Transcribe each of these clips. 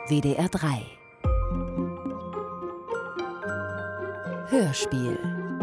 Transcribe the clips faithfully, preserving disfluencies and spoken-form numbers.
W D R drei. Hörspiel.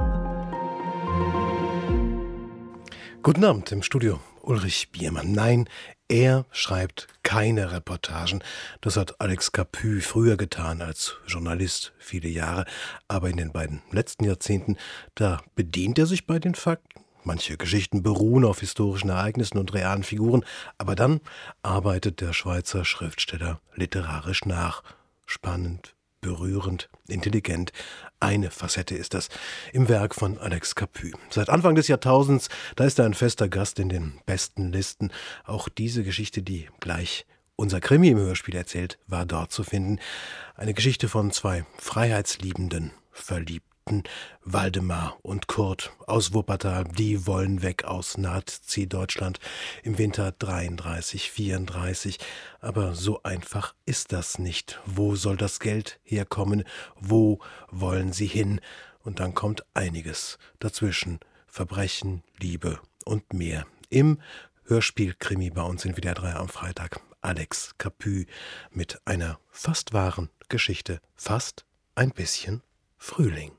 Guten Abend im Studio, Ulrich Biermann. Nein, er schreibt keine Reportagen. Das hat Alex Capu früher getan als Journalist, viele Jahre. Aber in den beiden letzten Jahrzehnten, da bedient er sich bei den Fakten. Manche Geschichten beruhen auf historischen Ereignissen und realen Figuren. Aber dann arbeitet der Schweizer Schriftsteller literarisch nach. Spannend, berührend, intelligent. Eine Facette ist das im Werk von Alex Capu. Seit Anfang des Jahrtausends, da ist er ein fester Gast in den besten Listen. Auch diese Geschichte, die gleich unser Krimi im Hörspiel erzählt, war dort zu finden. Eine Geschichte von zwei freiheitsliebenden, Verliebten, Waldemar und Kurt aus Wuppertal. Die wollen weg aus Nazi-Deutschland im Winter dreiunddreißig, vierunddreißig. Aber so einfach ist das nicht. Wo soll das Geld herkommen? Wo wollen sie hin? Und dann kommt einiges dazwischen. Verbrechen, Liebe und mehr. Im Hörspiel-Krimi bei uns in W D R drei am Freitag. Alex Capu mit einer fast wahren Geschichte. Fast ein bisschen Frühling.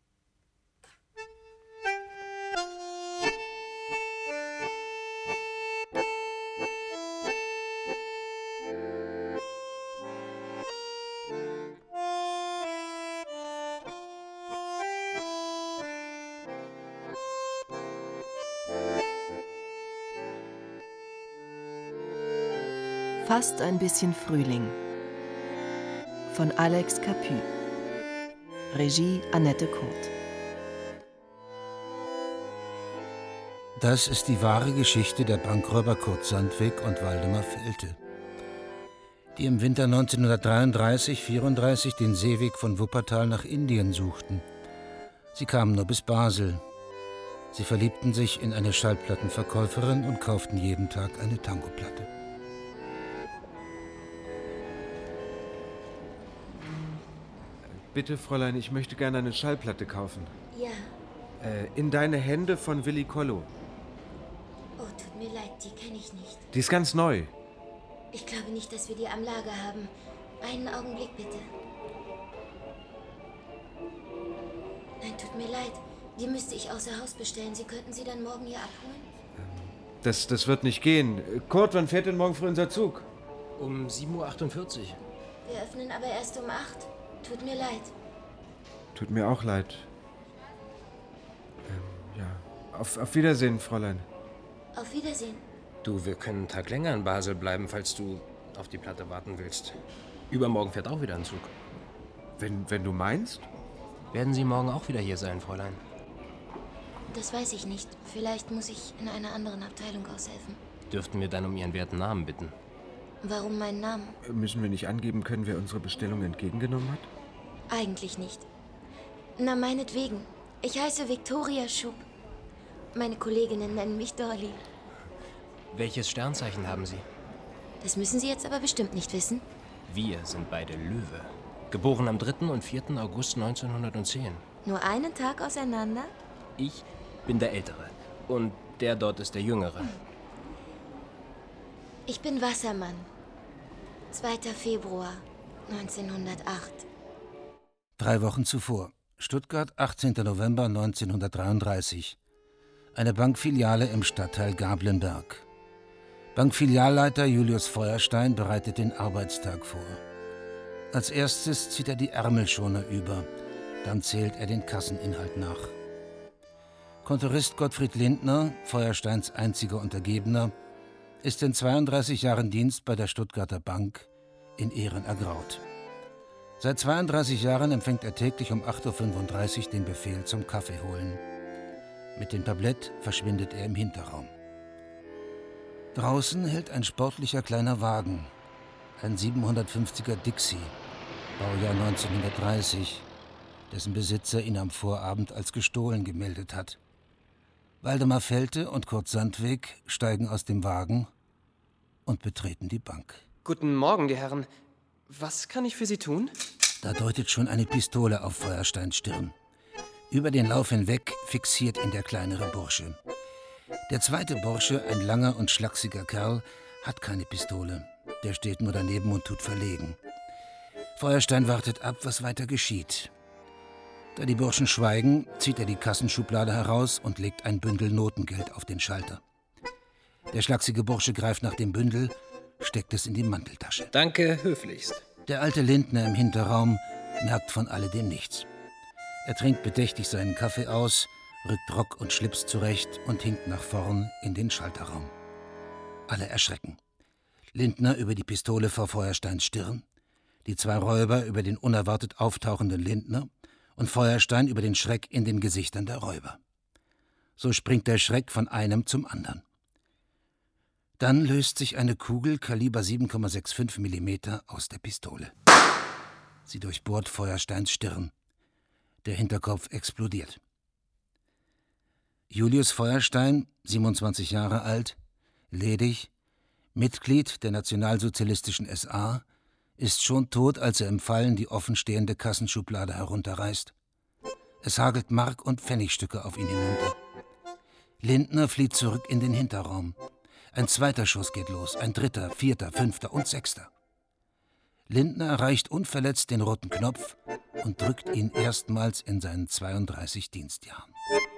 Fast ein bisschen Frühling von Alex Capu. Regie Annette Kurt. Das ist die wahre Geschichte der Bankräuber Kurt Sandweg und Waldemar Felte, die im Winter neunzehnhundertdreiunddreißig vierunddreißig den Seeweg von Wuppertal nach Indien suchten. Sie kamen nur bis Basel. Sie verliebten sich in eine Schallplattenverkäuferin und kauften jeden Tag eine Tangoplatte. Bitte, Fräulein, ich möchte gerne eine Schallplatte kaufen. Ja. Äh, in deine Hände von Willi Kollo. Oh, tut mir leid, die kenne ich nicht. Die ist ganz neu. Ich glaube nicht, dass wir die am Lager haben. Einen Augenblick, bitte. Nein, tut mir leid. Die müsste ich außer Haus bestellen. Sie könnten sie dann morgen hier abholen? Das, das wird nicht gehen. Kurt, wann fährt denn morgen früh unser Zug? Um sieben Uhr achtundvierzig. Wir öffnen aber erst um acht. Tut mir leid. Tut mir auch leid. Ähm, ja. Auf, auf Wiedersehen, Fräulein. Auf Wiedersehen. Du, wir können einen Tag länger in Basel bleiben, falls du auf die Platte warten willst. Übermorgen fährt auch wieder ein Zug. Wenn, wenn du meinst? Werden Sie morgen auch wieder hier sein, Fräulein? Das weiß ich nicht. Vielleicht muss ich in einer anderen Abteilung aushelfen. Dürften wir dann um Ihren werten Namen bitten? Warum meinen Namen? Müssen wir nicht angeben können, wer unsere Bestellung entgegengenommen hat? Eigentlich nicht. Na, meinetwegen. Ich heiße Viktoria Schub. Meine Kolleginnen nennen mich Dolly. Welches Sternzeichen haben Sie? Das müssen Sie jetzt aber bestimmt nicht wissen. Wir sind beide Löwe. Geboren am dritten und vierten August neunzehnhundertzehn. Nur einen Tag auseinander? Ich bin der Ältere. Und der dort ist der Jüngere. Ich bin Wassermann. zweiter Februar neunzehnhundertacht. Drei Wochen zuvor. Stuttgart, achtzehnter November neunzehnhundertdreiunddreißig. Eine Bankfiliale im Stadtteil Gablenberg. Bankfilialleiter Julius Feuerstein bereitet den Arbeitstag vor. Als erstes zieht er die Ärmelschoner über, dann zählt er den Kasseninhalt nach. Kontorist Gottfried Lindner, Feuersteins einziger Untergebener, ist in zweiunddreißig Jahren Dienst bei der Stuttgarter Bank in Ehren ergraut. Seit zweiunddreißig Jahren empfängt er täglich um acht Uhr fünfunddreißig den Befehl zum Kaffee holen. Mit dem Tablett verschwindet er im Hinterraum. Draußen hält ein sportlicher kleiner Wagen, ein siebenhundertfünfziger Dixie, Baujahr neunzehnhundertdreißig, dessen Besitzer ihn am Vorabend als gestohlen gemeldet hat. Waldemar Felte und Kurt Sandweg steigen aus dem Wagen und betreten die Bank. Guten Morgen, die Herren. Was kann ich für Sie tun? Da deutet schon eine Pistole auf Feuersteins Stirn. Über den Lauf hinweg fixiert ihn der kleinere Bursche. Der zweite Bursche, ein langer und schlachsiger Kerl, hat keine Pistole. Der steht nur daneben und tut verlegen. Feuerstein wartet ab, was weiter geschieht. Da die Burschen schweigen, zieht er die Kassenschublade heraus und legt ein Bündel Notengeld auf den Schalter. Der schlachsige Bursche greift nach dem Bündel, steckt es in die Manteltasche. Danke, höflichst. Der alte Lindner im Hinterraum merkt von alledem nichts. Er trinkt bedächtig seinen Kaffee aus, rückt Rock und Schlips zurecht und hinkt nach vorn in den Schalterraum. Alle erschrecken. Lindner über die Pistole vor Feuersteins Stirn, die zwei Räuber über den unerwartet auftauchenden Lindner und Feuerstein über den Schreck in den Gesichtern der Räuber. So springt der Schreck von einem zum anderen. Dann löst sich eine Kugel Kaliber sieben Komma fünfundsechzig Millimeter aus der Pistole. Sie durchbohrt Feuersteins Stirn. Der Hinterkopf explodiert. Julius Feuerstein, siebenundzwanzig Jahre alt, ledig, Mitglied der nationalsozialistischen S A, ist schon tot, als er im Fallen die offenstehende Kassenschublade herunterreißt. Es hagelt Mark- und Pfennigstücke auf ihn hinunter. Lindner flieht zurück in den Hinterraum. Ein zweiter Schuss geht los, ein dritter, vierter, fünfter und sechster. Lindner erreicht unverletzt den roten Knopf und drückt ihn erstmals in seinen zweiunddreißig Dienstjahren.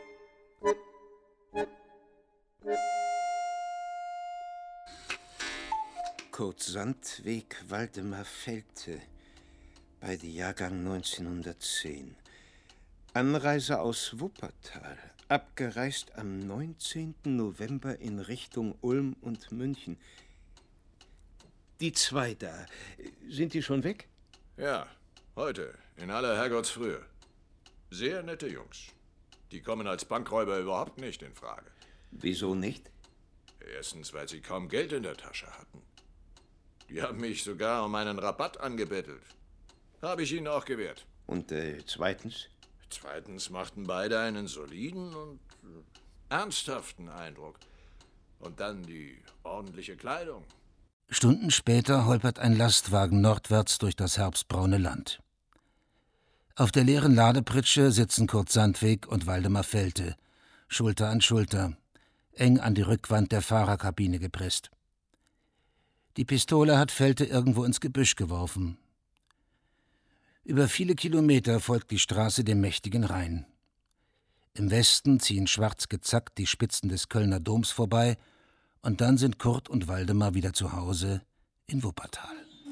Kurt Sandweg, Waldemar Felte, beide Jahrgang neunzehnhundertzehn. Anreise aus Wuppertal, abgereist am neunzehnten November in Richtung Ulm und München. Die zwei da, sind die schon weg? Ja, heute, in aller Herrgottsfrühe. Sehr nette Jungs. Die kommen als Bankräuber überhaupt nicht in Frage. Wieso nicht? Erstens, weil sie kaum Geld in der Tasche hatten. Die haben mich sogar um einen Rabatt angebettelt. Habe ich ihnen auch gewährt. Und äh, zweitens? Zweitens machten beide einen soliden und äh, ernsthaften Eindruck. Und dann die ordentliche Kleidung. Stunden später holpert ein Lastwagen nordwärts durch das herbstbraune Land. Auf der leeren Ladepritsche sitzen Kurt Sandweg und Waldemar Felte, Schulter an Schulter, eng an die Rückwand der Fahrerkabine gepresst. Die Pistole hat Felte irgendwo ins Gebüsch geworfen. Über viele Kilometer folgt die Straße dem mächtigen Rhein. Im Westen ziehen schwarz gezackt die Spitzen des Kölner Doms vorbei, und dann sind Kurt und Waldemar wieder zu Hause in Wuppertal.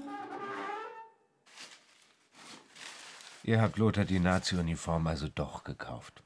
Ihr habt Lothar die Nazi-Uniform also doch gekauft.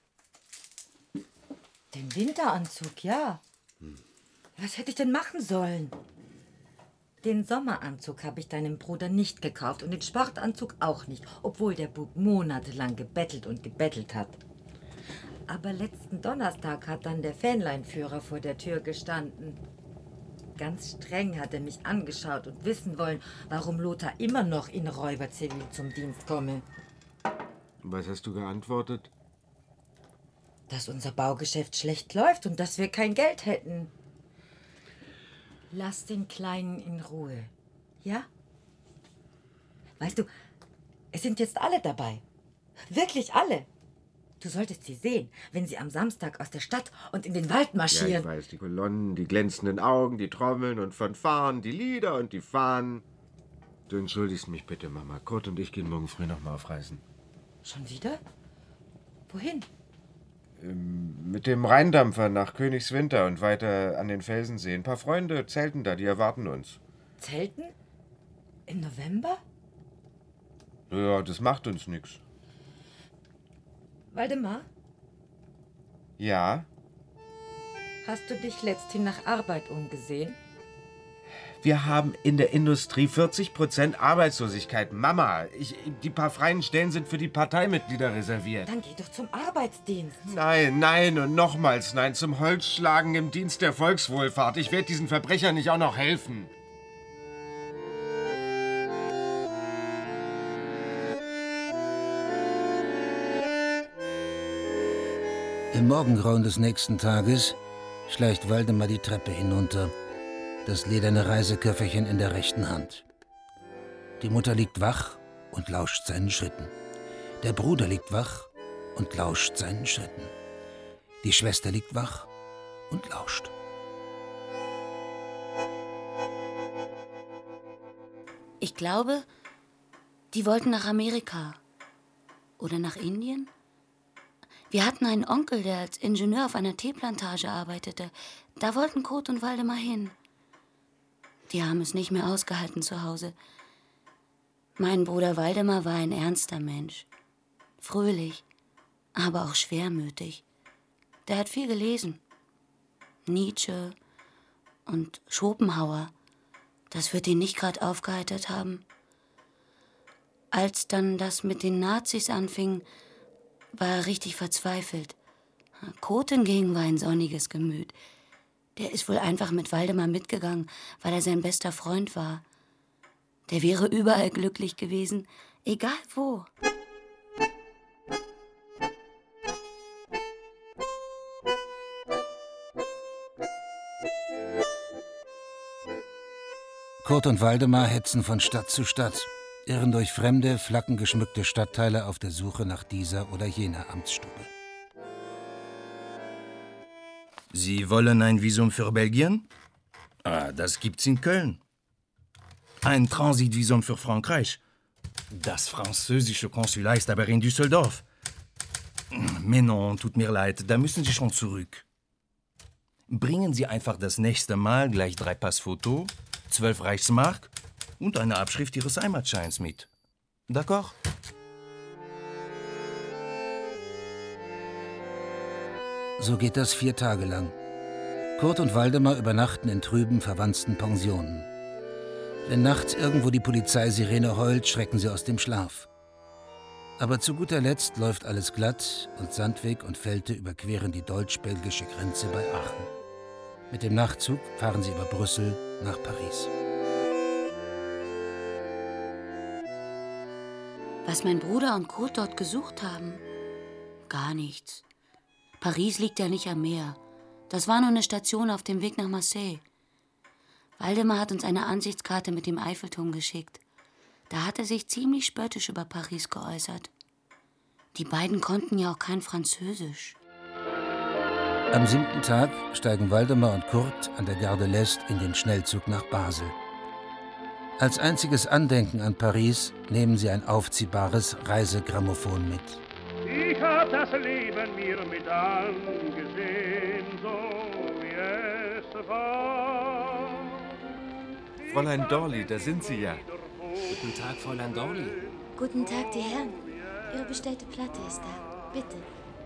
Den Winteranzug, ja. Hm. Was hätte ich denn machen sollen? Den Sommeranzug habe ich deinem Bruder nicht gekauft und den Sportanzug auch nicht, obwohl der Bub monatelang gebettelt und gebettelt hat. Aber letzten Donnerstag hat dann der Fähnleinführer vor der Tür gestanden. Ganz streng hat er mich angeschaut und wissen wollen, warum Lothar immer noch in Räuberzivil zum Dienst komme. Was hast du geantwortet? Dass unser Baugeschäft schlecht läuft und dass wir kein Geld hätten. Lass den Kleinen in Ruhe, ja? Weißt du, es sind jetzt alle dabei. Wirklich alle. Du solltest sie sehen, wenn sie am Samstag aus der Stadt und in den Wald marschieren. Ja, ich weiß, die Kolonnen, die glänzenden Augen, die Trommeln und Fanfaren, die Lieder und die Fahnen. Du entschuldigst mich bitte, Mama. Kurt und ich gehen morgen früh noch mal auf Reisen. Schon wieder? Wohin? Ähm, mit dem Rheindampfer nach Königswinter und weiter an den Felsensee. Ein paar Freunde zelten da, die erwarten uns. Zelten? Im November? Ja, das macht uns nichts. Waldemar? Ja? Hast du dich letzthin nach Arbeit umgesehen? Wir haben in der Industrie vierzig Prozent Arbeitslosigkeit. Mama, ich, die paar freien Stellen sind für die Parteimitglieder reserviert. Dann geh doch zum Arbeitsdienst. Nein, nein und nochmals nein. Zum Holzschlagen im Dienst der Volkswohlfahrt. Ich werde diesen Verbrechern nicht auch noch helfen. Im Morgengrauen des nächsten Tages schleicht Waldemar die Treppe hinunter, das lederne Reiseköfferchen in der rechten Hand. Die Mutter liegt wach und lauscht seinen Schritten. Der Bruder liegt wach und lauscht seinen Schritten. Die Schwester liegt wach und lauscht. Ich glaube, Die wollten nach Amerika. Oder nach Indien? Wir hatten einen Onkel, der als Ingenieur auf einer Teeplantage arbeitete. Da wollten Kurt und Waldemar hin. Die haben es nicht mehr ausgehalten zu Hause. Mein Bruder Waldemar war ein ernster Mensch. Fröhlich, aber auch schwermütig. Der hat viel gelesen. Nietzsche und Schopenhauer. Das wird ihn nicht gerade aufgeheitert haben. Als dann das mit den Nazis anfing, war er richtig verzweifelt. Kurt hingegen war ein sonniges Gemüt. Der ist wohl einfach mit Waldemar mitgegangen, weil er sein bester Freund war. Der wäre überall glücklich gewesen, egal wo. Kurt und Waldemar hetzen von Stadt zu Stadt, irren durch fremde, flaggengeschmückte Stadtteile auf der Suche nach dieser oder jener Amtsstube. Sie wollen ein Visum für Belgien? Ah, das gibt's in Köln. Ein Transitvisum für Frankreich? Das französische Konsulat ist aber in Düsseldorf. Mais non, tut mir leid, da müssen Sie schon zurück. Bringen Sie einfach das nächste Mal gleich drei Passfotos, zwölf Reichsmark und eine Abschrift Ihres Heimatscheins mit. D'accord? So geht das vier Tage lang. Kurt und Waldemar übernachten in trüben, verwandten Pensionen. Wenn nachts irgendwo die Polizeisirene heult, schrecken sie aus dem Schlaf. Aber zu guter Letzt läuft alles glatt und Sandweg und Velte überqueren die deutsch-belgische Grenze bei Aachen. Mit dem Nachtzug fahren sie über Brüssel nach Paris. Was mein Bruder und Kurt dort gesucht haben? Gar nichts. Paris liegt ja nicht am Meer. Das war nur eine Station auf dem Weg nach Marseille. Waldemar hat uns eine Ansichtskarte mit dem Eiffelturm geschickt. Da hat er sich ziemlich spöttisch über Paris geäußert. Die beiden konnten ja auch kein Französisch. Am siebten Tag steigen Waldemar und Kurt an der Gare de l'Est in den Schnellzug nach Basel. Als einziges Andenken an Paris nehmen sie ein aufziehbares Reisegrammophon mit. Ich hab das Leben mir mit angesehen, so wie es war. Fräulein Dorli, da sind Sie ja. Guten Tag, Fräulein Dorli. Guten Tag, die Herren. Ihre bestellte Platte ist da. Bitte.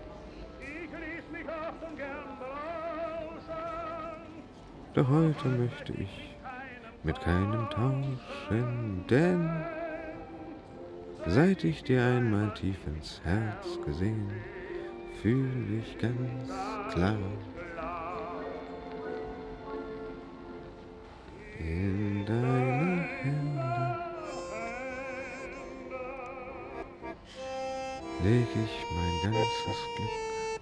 Doch heute möchte ich mit keinem tauschen, denn seit ich dir einmal tief ins Herz gesehen, fühle ich ganz klar, in deine Hände leg ich mein ganzes Glück.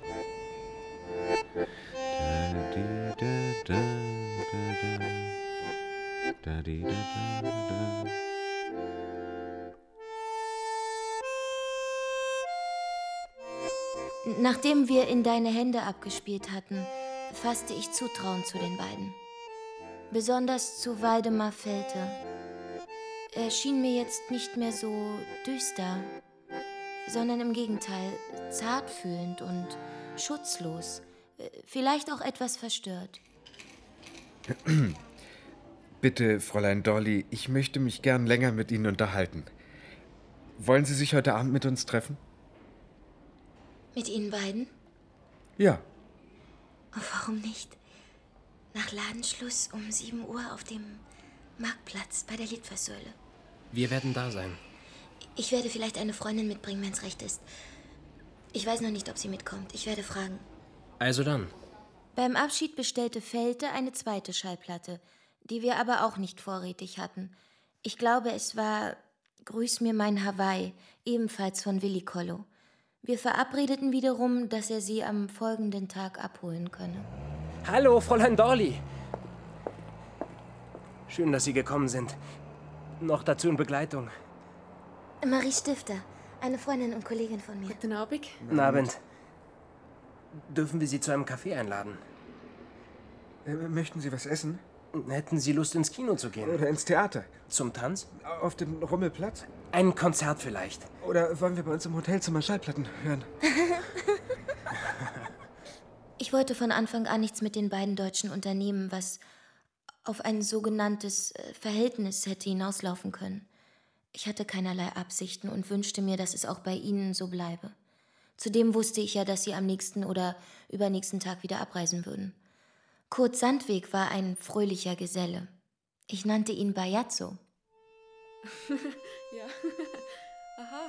Da, di, da, da, da, da. Da, di, da, da, da. Nachdem wir in deine Hände abgespielt hatten, fasste ich Zutrauen zu den beiden. Besonders zu Waldemar Velte. Er schien mir jetzt nicht mehr so düster, sondern im Gegenteil zartfühlend und schutzlos, vielleicht auch etwas verstört. Bitte, Fräulein Dorli, ich möchte mich gern länger mit Ihnen unterhalten. Wollen Sie sich heute Abend mit uns treffen? Mit Ihnen beiden? Ja. Oh, warum nicht? Nach Ladenschluss um sieben Uhr auf dem Marktplatz bei der Litfaßsäule. Wir werden da sein. Ich werde vielleicht eine Freundin mitbringen, wenn es recht ist. Ich weiß noch nicht, ob sie mitkommt. Ich werde fragen. Also dann. Beim Abschied bestellte Velte eine zweite Schallplatte, die wir aber auch nicht vorrätig hatten. Ich glaube, es war Grüß mir mein Hawaii, ebenfalls von Willi Kollo. Wir verabredeten wiederum, dass er sie am folgenden Tag abholen könne. Hallo, Fräulein Dorli. Schön, dass Sie gekommen sind. Noch dazu in Begleitung. Marie Stifter, eine Freundin und Kollegin von mir. Guten Abend. Guten Abend. Dürfen wir Sie zu einem Kaffee einladen? Äh, möchten Sie was essen? Hätten Sie Lust, ins Kino zu gehen? Oder ins Theater. Zum Tanz? Auf den Rummelplatz? Ein Konzert vielleicht. Oder wollen wir bei uns im Hotelzimmer Schallplatten hören? Ich wollte von Anfang an nichts mit den beiden Deutschen unternehmen, was auf ein sogenanntes Verhältnis hätte hinauslaufen können. Ich hatte keinerlei Absichten und wünschte mir, dass es auch bei ihnen so bleibe. Zudem wusste ich ja, dass sie am nächsten oder übernächsten Tag wieder abreisen würden. Kurt Sandweg war ein fröhlicher Geselle. Ich nannte ihn Bajazzo. Ja. Aha.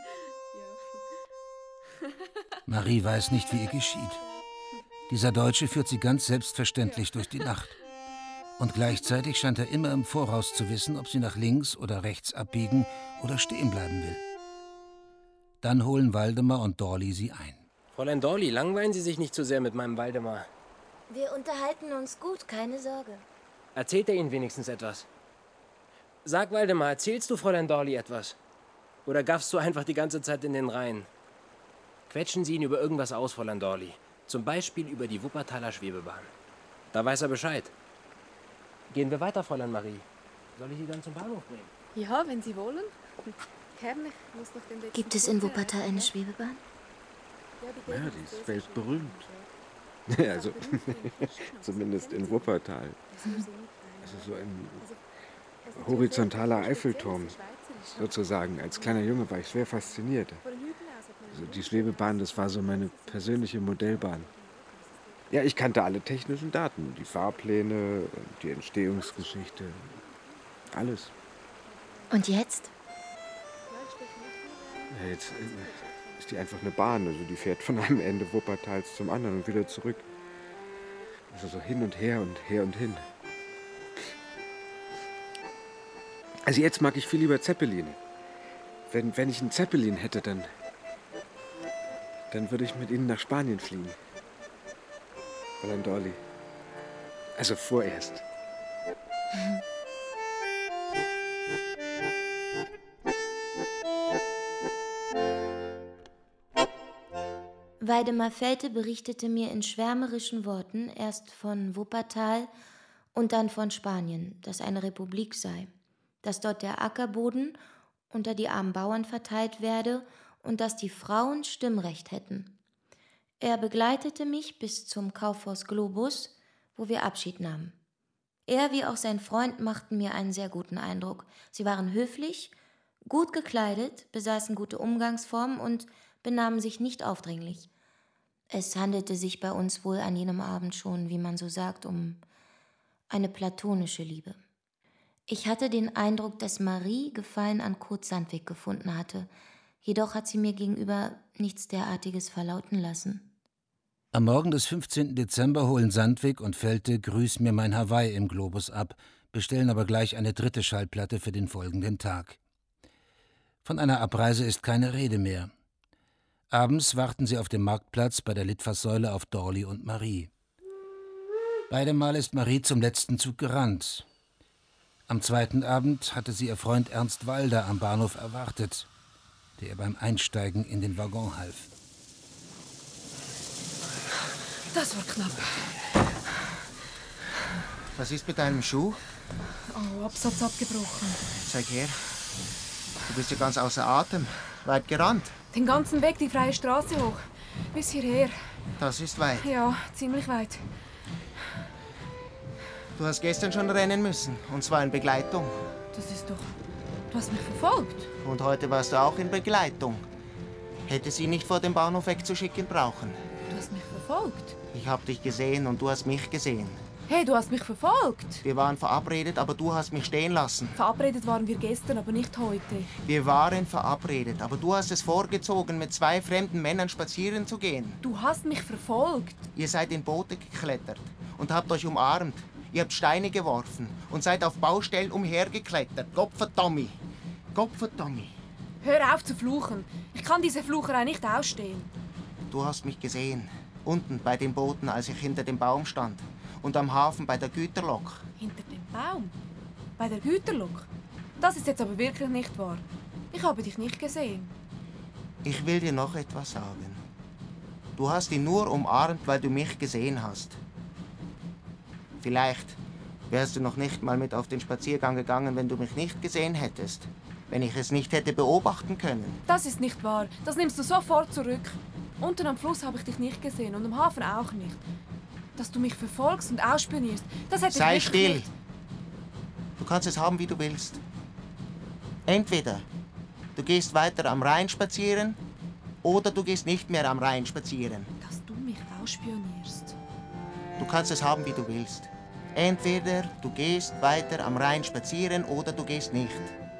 Ja. Marie weiß nicht, wie ihr geschieht. Dieser Deutsche führt sie ganz selbstverständlich durch die Nacht. Und gleichzeitig scheint er immer im Voraus zu wissen, ob sie nach links oder rechts abbiegen oder stehen bleiben will. Dann holen Waldemar und Dorli sie ein. Fräulein Dorli, langweilen Sie sich nicht zu sehr mit meinem Waldemar. Wir unterhalten uns gut, keine Sorge. Erzählt er Ihnen wenigstens etwas? Sag, Waldemar, erzählst du Fräulein Dorli etwas? Oder gaffst du einfach die ganze Zeit in den Rhein? Quetschen Sie ihn über irgendwas aus, Fräulein Dorli. Zum Beispiel über die Wuppertaler Schwebebahn. Da weiß er Bescheid. Gehen wir weiter, Fräulein Marie. Soll ich Sie dann zum Bahnhof bringen? Ja, wenn Sie wollen. Herrlich, muss noch den Gibt es in Wuppertal eine Schwebebahn? Ja, die ist weltberühmt. Ja, also, zumindest in Wuppertal. Also so ein horizontaler Eiffelturm, sozusagen. Als kleiner Junge war ich schwer fasziniert. Also die Schwebebahn, das war so meine persönliche Modellbahn. Ja, ich kannte alle technischen Daten, die Fahrpläne, die Entstehungsgeschichte, alles. Und jetzt? Ja, jetzt ist die einfach eine Bahn, also die fährt von einem Ende Wuppertals zum anderen und wieder zurück. Also so hin und her und her und hin. Also jetzt mag ich viel lieber Zeppelin. Wenn, wenn ich einen Zeppelin hätte, dann, dann würde ich mit ihnen nach Spanien fliegen. Fräulein Dorli. Also vorerst. Weidemar Felte berichtete mir in schwärmerischen Worten erst von Wuppertal und dann von Spanien, das eine Republik sei, dass dort der Ackerboden unter die armen Bauern verteilt werde und dass die Frauen Stimmrecht hätten. Er begleitete mich bis zum Kaufhaus Globus, wo wir Abschied nahmen. Er wie auch sein Freund machten mir einen sehr guten Eindruck. Sie waren höflich, gut gekleidet, besaßen gute Umgangsformen und benahmen sich nicht aufdringlich. Es handelte sich bei uns wohl an jenem Abend schon, wie man so sagt, um eine platonische Liebe. Ich hatte den Eindruck, dass Marie Gefallen an Kurt Sandweg gefunden hatte, jedoch hat sie mir gegenüber nichts derartiges verlauten lassen. Am Morgen des fünfzehnten Dezember holen Sandweg und Felte Grüß mir mein Hawaii im Globus ab, bestellen aber gleich eine dritte Schallplatte für den folgenden Tag. Von einer Abreise ist keine Rede mehr. Abends warten sie auf dem Marktplatz bei der Litfaßsäule auf Dorli und Marie. Beide Mal ist Marie zum letzten Zug gerannt. Am zweiten Abend hatte sie ihr Freund Ernst Walder am Bahnhof erwartet, der ihr beim Einsteigen in den Waggon half. Das war knapp. Was ist mit deinem Schuh? Oh, Absatz abgebrochen. Zeig her. Du bist ja ganz außer Atem. Weit gerannt. Den ganzen Weg die freie Straße hoch. Bis hierher. Das ist weit. Ja, ziemlich weit. Du hast gestern schon rennen müssen. Und zwar in Begleitung. Das ist doch... Du hast mich verfolgt. Und heute warst du auch in Begleitung. Hätte sie nicht vor dem Bahnhof wegzuschicken brauchen. Du hast mich verfolgt. Ich hab dich gesehen und du hast mich gesehen. Hey, du hast mich verfolgt. Wir waren verabredet, aber du hast mich stehen lassen. Verabredet waren wir gestern, aber nicht heute. Wir waren verabredet, aber du hast es vorgezogen, mit zwei fremden Männern spazieren zu gehen. Du hast mich verfolgt. Ihr seid in Boote geklettert und habt euch umarmt. Ihr habt Steine geworfen und seid auf Baustellen umhergeklettert. Gottverdammt. Gottverdammt. Hör auf zu fluchen. Ich kann diese Flucherei nicht ausstehen. Du hast mich gesehen. Unten bei den Booten, als ich hinter dem Baum stand. Und am Hafen bei der Güterlok. Hinter dem Baum? Bei der Güterlok? Das ist jetzt aber wirklich nicht wahr. Ich habe dich nicht gesehen. Ich will dir noch etwas sagen. Du hast ihn nur umarmt, weil du mich gesehen hast. Vielleicht Wärst du noch nicht mal mit auf den Spaziergang gegangen, wenn du mich nicht gesehen hättest? Wenn ich es nicht hätte beobachten können? Das ist nicht wahr. Das nimmst du sofort zurück. Unten am Fluss habe ich dich nicht gesehen und am Hafen auch nicht. Dass du mich verfolgst und ausspionierst, das hätte Sei ich still! nicht. Du kannst es haben, wie du willst. Entweder du gehst weiter am Rhein spazieren oder du gehst nicht mehr am Rhein spazieren. Dass du mich ausspionierst. Du kannst es haben, wie du willst. Entweder du gehst weiter am Rhein spazieren oder du gehst nicht.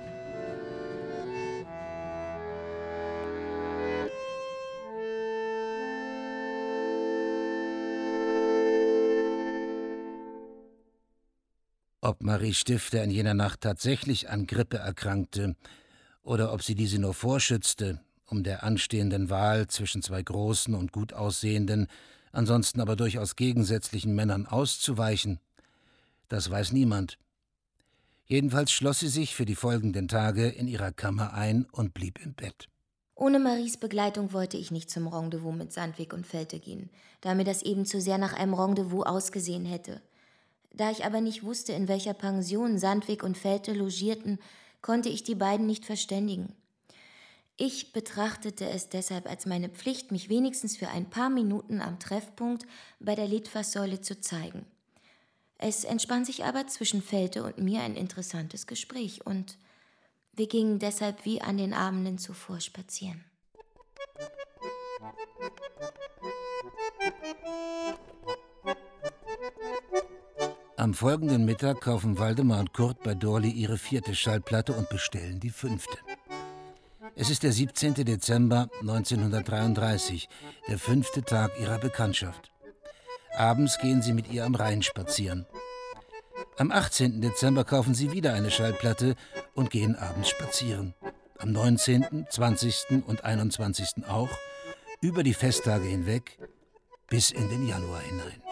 Ob Marie Stifter in jener Nacht tatsächlich an Grippe erkrankte oder ob sie diese nur vorschützte, um der anstehenden Wahl zwischen zwei großen und gut aussehenden, ansonsten aber durchaus gegensätzlichen Männern auszuweichen, das weiß niemand. Jedenfalls schloss sie sich für die folgenden Tage in ihrer Kammer ein und blieb im Bett. Ohne Maries Begleitung wollte ich nicht zum Rendezvous mit Sandwig und Felte gehen, da mir das eben zu sehr nach einem Rendezvous ausgesehen hätte. Da ich aber nicht wusste, in welcher Pension Sandwig und Felte logierten, konnte ich die beiden nicht verständigen. Ich betrachtete es deshalb als meine Pflicht, mich wenigstens für ein paar Minuten am Treffpunkt bei der Litfaßsäule zu zeigen. Es entspann sich aber zwischen Felte und mir ein interessantes Gespräch und wir gingen deshalb wie an den Abenden zuvor spazieren. Am folgenden Mittag kaufen Waldemar und Kurt bei Dorli ihre vierte Schallplatte und bestellen die fünfte. Es ist der siebzehnte Dezember neunzehnhundertdreiunddreißig, der fünfte Tag ihrer Bekanntschaft. Abends gehen sie mit ihr am Rhein spazieren. Am achtzehnten Dezember kaufen sie wieder eine Schallplatte und gehen abends spazieren. Am neunzehnten, zwanzigsten und einundzwanzigsten auch, über die Festtage hinweg, bis in den Januar hinein.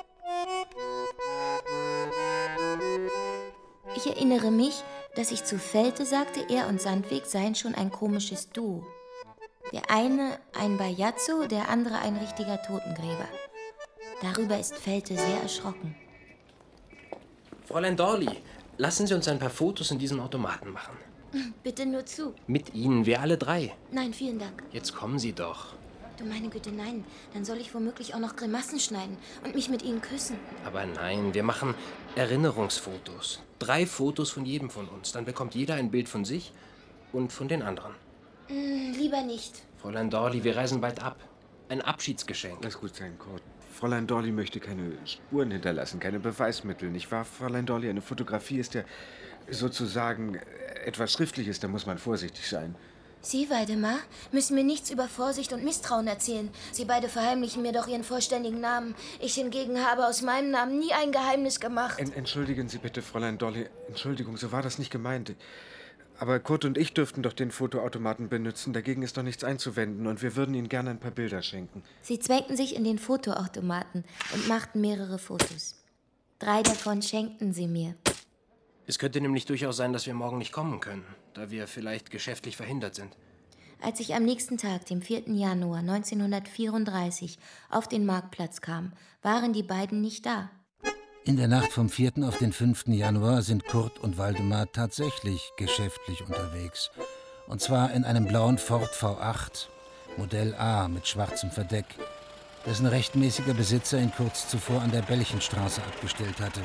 Ich erinnere mich, dass ich zu Felte sagte, er und Sandwig seien schon ein komisches Duo. Der eine ein Bajazzo, der andere ein richtiger Totengräber. Darüber ist Felte sehr erschrocken. Fräulein Dorli, lassen Sie uns ein paar Fotos in diesem Automaten machen. Bitte nur zu. Mit Ihnen, wir alle drei. Nein, vielen Dank. Jetzt kommen Sie doch. Du meine Güte, nein. Dann soll ich womöglich auch noch Grimassen schneiden und mich mit Ihnen küssen. Aber nein, wir machen Erinnerungsfotos. Drei Fotos von jedem von uns. Dann bekommt jeder ein Bild von sich und von den anderen. Mm, lieber nicht. Fräulein Dorli, wir reisen bald ab. Ein Abschiedsgeschenk. Lass gut sein, Kurt. Fräulein Dorli möchte keine Spuren hinterlassen, keine Beweismittel. Nicht wahr, Fräulein Dorli? Eine Fotografie ist ja sozusagen etwas Schriftliches, da muss man vorsichtig sein. Sie, Waldemar, müssen mir nichts über Vorsicht und Misstrauen erzählen. Sie beide verheimlichen mir doch Ihren vollständigen Namen. Ich hingegen habe aus meinem Namen nie ein Geheimnis gemacht. En- entschuldigen Sie bitte, Fräulein Dorli. Entschuldigung, so war das nicht gemeint. Aber Kurt und ich dürften doch den Fotoautomaten benutzen. Dagegen ist doch nichts einzuwenden und wir würden Ihnen gerne ein paar Bilder schenken. Sie zwängten sich in den Fotoautomaten und machten mehrere Fotos. Drei davon schenkten sie mir. Es könnte nämlich durchaus sein, dass wir morgen nicht kommen können, da wir vielleicht geschäftlich verhindert sind. Als ich am nächsten Tag, dem vierten Januar neunzehnhundertvierunddreißig, auf den Marktplatz kam, waren die beiden nicht da. In der Nacht vom vierten auf den fünften Januar sind Kurt und Waldemar tatsächlich geschäftlich unterwegs. Und zwar in einem blauen Ford V acht, Modell A mit schwarzem Verdeck, dessen rechtmäßiger Besitzer ihn kurz zuvor an der Belchenstraße abgestellt hatte.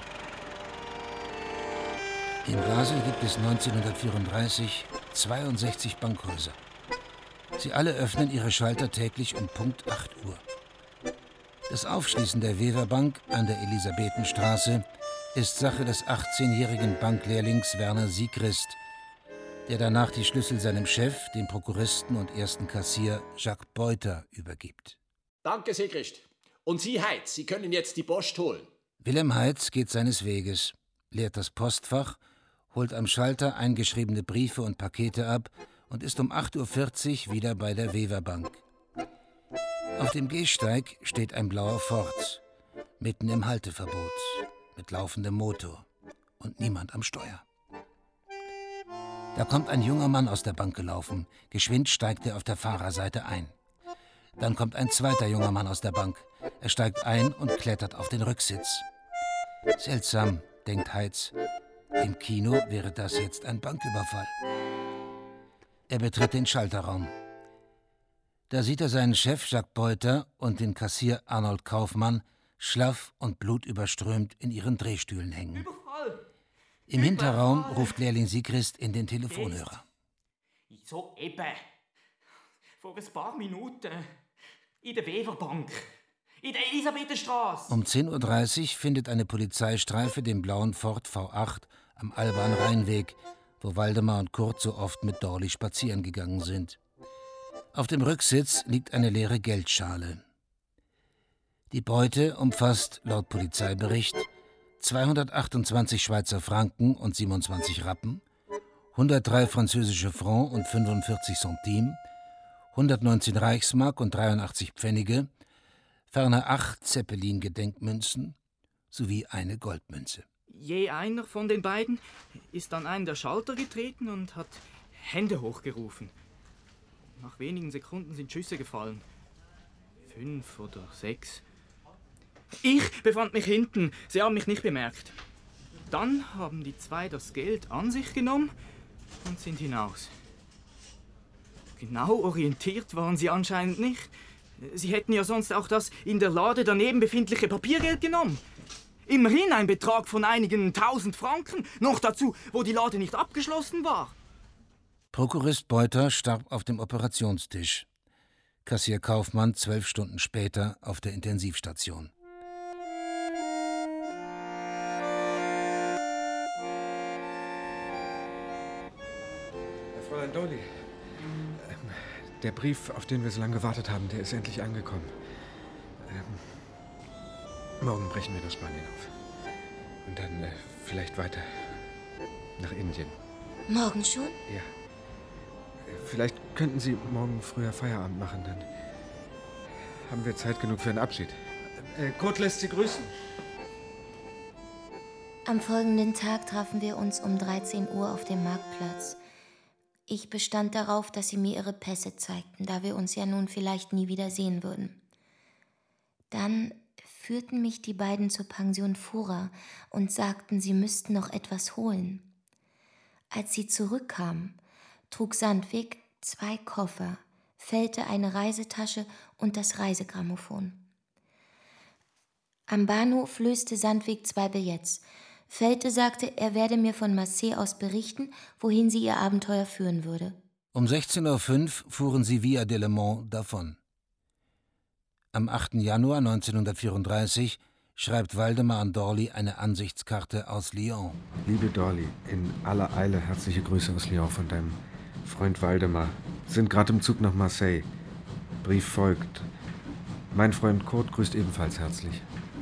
In Basel gibt es neunzehnhundertvierunddreißig zweiundsechzig Bankhäuser. Sie alle öffnen ihre Schalter täglich um Punkt acht Uhr. Das Aufschließen der Weverbank an der Elisabethenstraße ist Sache des achtzehnjährigen Banklehrlings Werner Siegrist, der danach die Schlüssel seinem Chef, dem Prokuristen und ersten Kassier Jacques Beuter, übergibt. Danke, Siegrist. Und Sie, Heitz, Sie können jetzt die Post holen. Wilhelm Heitz geht seines Weges, leert das Postfach, holt am Schalter eingeschriebene Briefe und Pakete ab und ist um acht Uhr vierzig wieder bei der Weverbank. Auf dem Gehsteig steht ein blauer Ford, mitten im Halteverbot, mit laufendem Motor und niemand am Steuer. Da kommt ein junger Mann aus der Bank gelaufen. Geschwind steigt er auf der Fahrerseite ein. Dann kommt ein zweiter junger Mann aus der Bank. Er steigt ein und klettert auf den Rücksitz. Seltsam, denkt Heitz. Im Kino wäre das jetzt ein Banküberfall. Er betritt den Schalterraum. Da sieht er seinen Chef Jacques Beuter und den Kassier Arnold Kaufmann schlaff und blutüberströmt in ihren Drehstühlen hängen. Überfall! Im Hinterraum ruft Lehrling Sigrist in den Telefonhörer. So eben. Vor ein paar Minuten. In der Weverbank. In der Elisabethenstraße. Um zehn Uhr dreißig findet eine Polizeistreife den blauen Ford V acht am Alban-Rheinweg, wo Waldemar und Kurt so oft mit Dorli spazieren gegangen sind. Auf dem Rücksitz liegt eine leere Geldschale. Die Beute umfasst laut Polizeibericht zweihundertachtundzwanzig Schweizer Franken und siebenundzwanzig Rappen, hundertdrei französische Francs und fünfundvierzig Centimes, hundertneunzehn Reichsmark und dreiundachtzig Pfennige, ferner acht Zeppelin-Gedenkmünzen sowie eine Goldmünze. Je einer von den beiden ist an einen der Schalter getreten und hat Hände hochgerufen. Nach wenigen Sekunden sind Schüsse gefallen. Fünf oder sechs. Ich befand mich hinten. Sie haben mich nicht bemerkt. Dann haben die zwei das Geld an sich genommen und sind hinaus. Genau orientiert waren sie anscheinend nicht. Sie hätten ja sonst auch das in der Lade daneben befindliche Papiergeld genommen. Immerhin ein Betrag von einigen tausend Franken. Noch dazu, wo die Lade nicht abgeschlossen war. Prokurist Beuter starb auf dem Operationstisch. Kassier Kaufmann zwölf Stunden später auf der Intensivstation. Fräulein Dorli, ähm, der Brief, auf den wir so lange gewartet haben, der ist endlich angekommen. Ähm, morgen brechen wir nach Spanien auf. Und dann äh, vielleicht weiter nach Indien. Morgen schon? Ja. Vielleicht könnten Sie morgen früher Feierabend machen, dann haben wir Zeit genug für einen Abschied. Äh, Kurt lässt Sie grüßen. Am folgenden Tag trafen wir uns um dreizehn Uhr auf dem Marktplatz. Ich bestand darauf, dass sie mir ihre Pässe zeigten, da wir uns ja nun vielleicht nie wieder sehen würden. Dann führten mich die beiden zur Pension Fura und sagten, sie müssten noch etwas holen. Als sie zurückkamen, trug Sandvik zwei Koffer, Felte eine Reisetasche und das Reisegrammophon. Am Bahnhof löste Sandvik zwei Billets. Felte sagte, er werde mir von Marseille aus berichten, wohin sie ihr Abenteuer führen würde. Um sechzehn Uhr fünf fuhren sie via Delemont davon. Am achten Januar neunzehnhundertvierunddreißig schreibt Waldemar an Dorli eine Ansichtskarte aus Lyon. Liebe Dorli, in aller Eile herzliche Grüße aus Lyon von deinem Freund Waldemar. Sind gerade im Zug nach Marseille. Brief folgt. Mein Freund Kurt grüßt ebenfalls herzlich.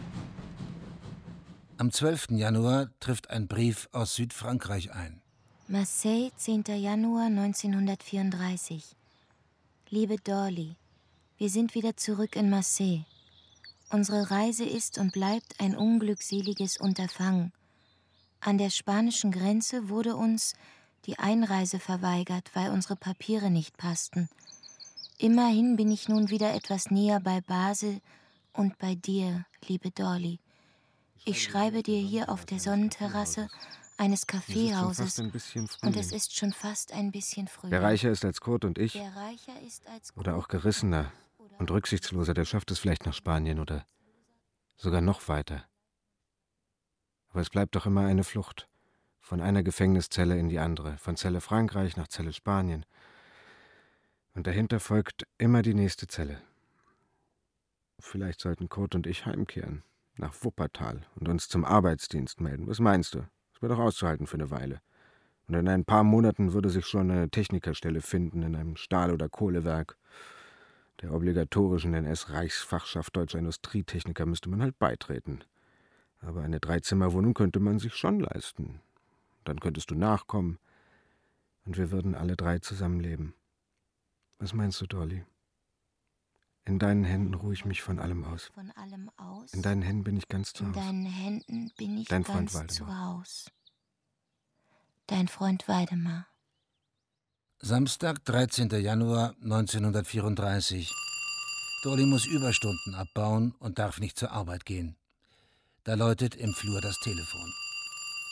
Am zwölften Januar trifft ein Brief aus Südfrankreich ein. Marseille, zehnter Januar neunzehnhundertvierunddreißig. Liebe Dorli, wir sind wieder zurück in Marseille. Unsere Reise ist und bleibt ein unglückseliges Unterfangen. An der spanischen Grenze wurde uns die Einreise verweigert, weil unsere Papiere nicht passten. Immerhin bin ich nun wieder etwas näher bei Basel und bei dir, liebe Dorli. Ich schreibe dir hier auf der Sonnenterrasse eines Kaffeehauses und es ist schon fast ein bisschen Frühling. Wer reicher ist als Kurt und ich, Wer reicher ist als oder auch gerissener und rücksichtsloser, der schafft es vielleicht nach Spanien oder sogar noch weiter. Aber es bleibt doch immer eine Flucht. Von einer Gefängniszelle in die andere, von Zelle Frankreich nach Zelle Spanien. Und dahinter folgt immer die nächste Zelle. Vielleicht sollten Kurt und ich heimkehren, nach Wuppertal und uns zum Arbeitsdienst melden. Was meinst du? Das wäre doch auszuhalten für eine Weile. Und in ein paar Monaten würde sich schon eine Technikerstelle finden in einem Stahl- oder Kohlewerk. Der obligatorischen N S-Reichsfachschaft Deutscher Industrietechniker müsste man halt beitreten. Aber eine Dreizimmerwohnung könnte man sich schon leisten. Dann könntest du nachkommen und wir würden alle drei zusammenleben. Was meinst du, Dorli? In deinen Händen ruhe ich mich von allem aus. Von allem aus? In deinen Händen bin ich ganz zu In Hause. deinen Händen bin ich Dein Freund ganz zu Waldemar. Haus. Dein Freund Waldemar. Samstag, dreizehnter Januar neunzehnhundertvierunddreißig. Dorli muss Überstunden abbauen und darf nicht zur Arbeit gehen. Da läutet im Flur das Telefon.